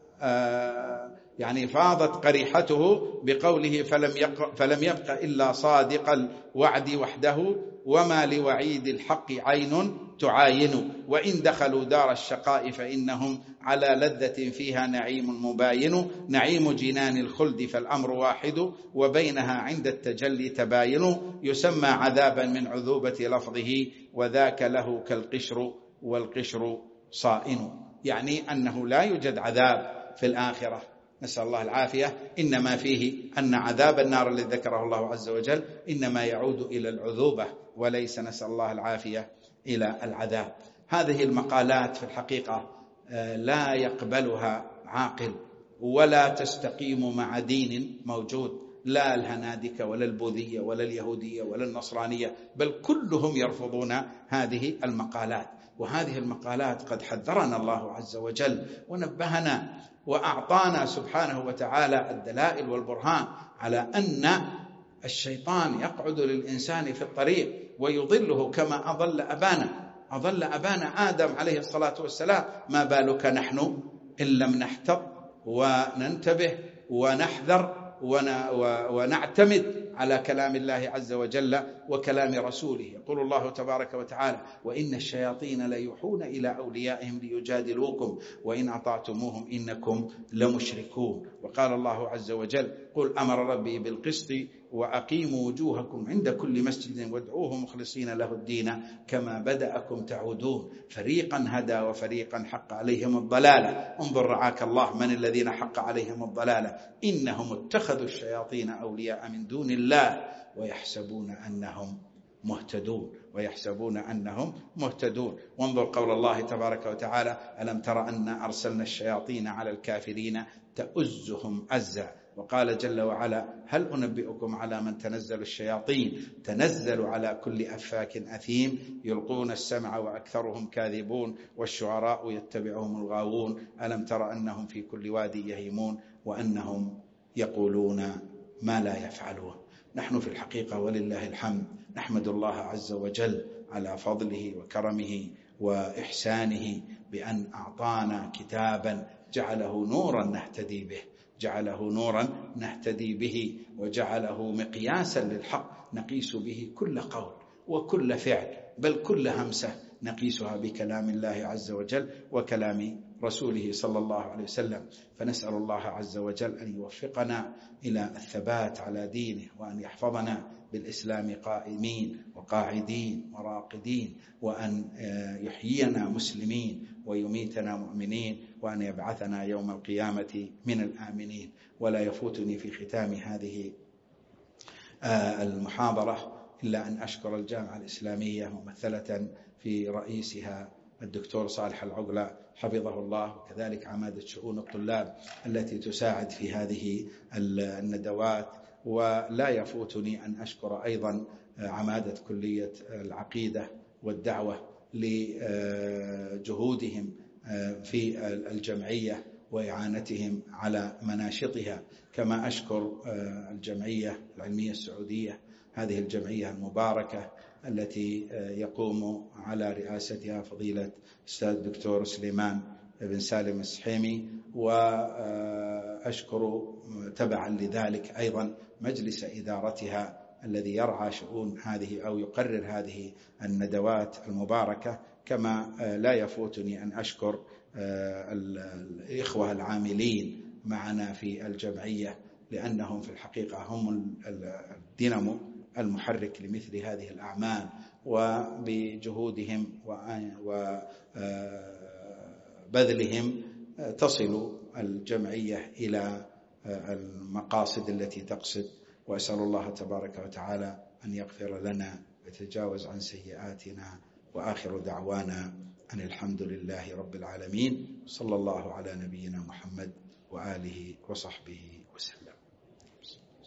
فاضت قريحته بقوله: فلم يبق إلا صادق الوعد وحده وما لوعيد الحق عين تعاين، وإن دخلوا دار الشقاء فإنهم على لذة فيها نعيم مباين، نعيم جنان الخلد فالأمر واحد وبينها عند التجلي تباين، يسمى عذابا من عذوبة لفظه وذاك له كالقشر والقشر صائن. يعني أنه لا يوجد عذاب في الآخرة، نسأل الله العافية، إنما فيه أن عذاب النار الذي ذكره الله عز وجل إنما يعود إلى العذوبة وليس، نسأل الله العافية، إلى العذاب. هذه المقالات في الحقيقة لا يقبلها عاقل ولا تستقيم مع دين موجود، لا الهنادكة ولا البوذية ولا اليهودية ولا النصرانية، بل كلهم يرفضون هذه المقالات. وهذه المقالات قد حذرنا الله عز وجل ونبهنا وأعطانا سبحانه وتعالى الدلائل والبرهان على أن الشيطان يقعد للإنسان في الطريق ويضله كما أضل أبانا آدم عليه الصلاة والسلام. ما بالك نحن إن لم نحتط وننتبه ونحذر ونعتمد على كلام الله عز وجل وكلام رسوله. يقول الله تبارك وتعالى: وإن الشياطين ليوحون إلى أوليائهم ليجادلوكم وإن أطعتموهم إنكم لمشركون. وقال الله عز وجل: قل أمر ربي بالقسط وأقيموا وجوهكم عند كل مسجد وادعوه مخلصين له الدين كما بدأكم تعودون فريقا هدى وفريقا حق عليهم الضلالة. انظر رعاك الله من الذين حق عليهم الضلالة، إنهم اتخذوا الشياطين أولياء من دون الله ويحسبون أنهم مهتدون. وانظر قول الله تبارك وتعالى: ألم تر أن أرسلنا الشياطين على الكافرين تؤزهم أزا. وقال جل وعلا: هل أنبئكم على من تنزل الشياطين تنزل على كل أفاك أثيم يلقون السمع وأكثرهم كاذبون والشعراء يتبعهم الغاوون ألم تر أنهم في كل وادي يهيمون وأنهم يقولون ما لا يفعلون. نحن في الحقيقة ولله الحمد نحمد الله عز وجل على فضله وكرمه وإحسانه بأن أعطانا كتابا جعله نورا نهتدي به وجعله مقياسا للحق نقيس به كل قول وكل فعل، بل كل همسة نقيسها بكلام الله عز وجل وكلام رسوله صلى الله عليه وسلم. فنسأل الله عز وجل أن يوفقنا إلى الثبات على دينه، وأن يحفظنا بالإسلام قائمين وقاعدين وراقدين، وأن يحيينا مسلمين ويميتنا مؤمنين، وأن يبعثنا يوم القيامة من الآمنين. ولا يفوتني في ختام هذه المحاضرة إلا أن أشكر الجامعة الإسلامية ممثلة في رئيسها الدكتور صالح العقلة حفظه الله، وكذلك عمادة شؤون الطلاب التي تساعد في هذه الندوات. ولا يفوتني أن أشكر أيضا عمادة كلية العقيدة والدعوة لجهودهم في الجمعية وإعانتهم على مناشطها، كما أشكر الجمعية العلمية السعودية، هذه الجمعية المباركة التي يقوم على رئاستها فضيلة الأستاذ الدكتور سليمان بن سالم السحيمي. وأشكر تبعا لذلك أيضا مجلس إدارتها الذي يرعى شؤون هذه أو يقرر هذه الندوات المباركة. كما لا يفوتني أن أشكر الإخوة العاملين معنا في الجمعية، لأنهم في الحقيقة هم الدينامو المحرك لمثل هذه الأعمال، وبجهودهم وبذلهم تصل الجمعية إلى المقاصد التي تقصد. وأسأل الله تبارك وتعالى أن يغفر لنا ويتجاوز عن سيئاتنا. وآخر دعوانا أن الحمد لله رب العالمين، صلى الله على نبينا محمد وآله وصحبه وسلم.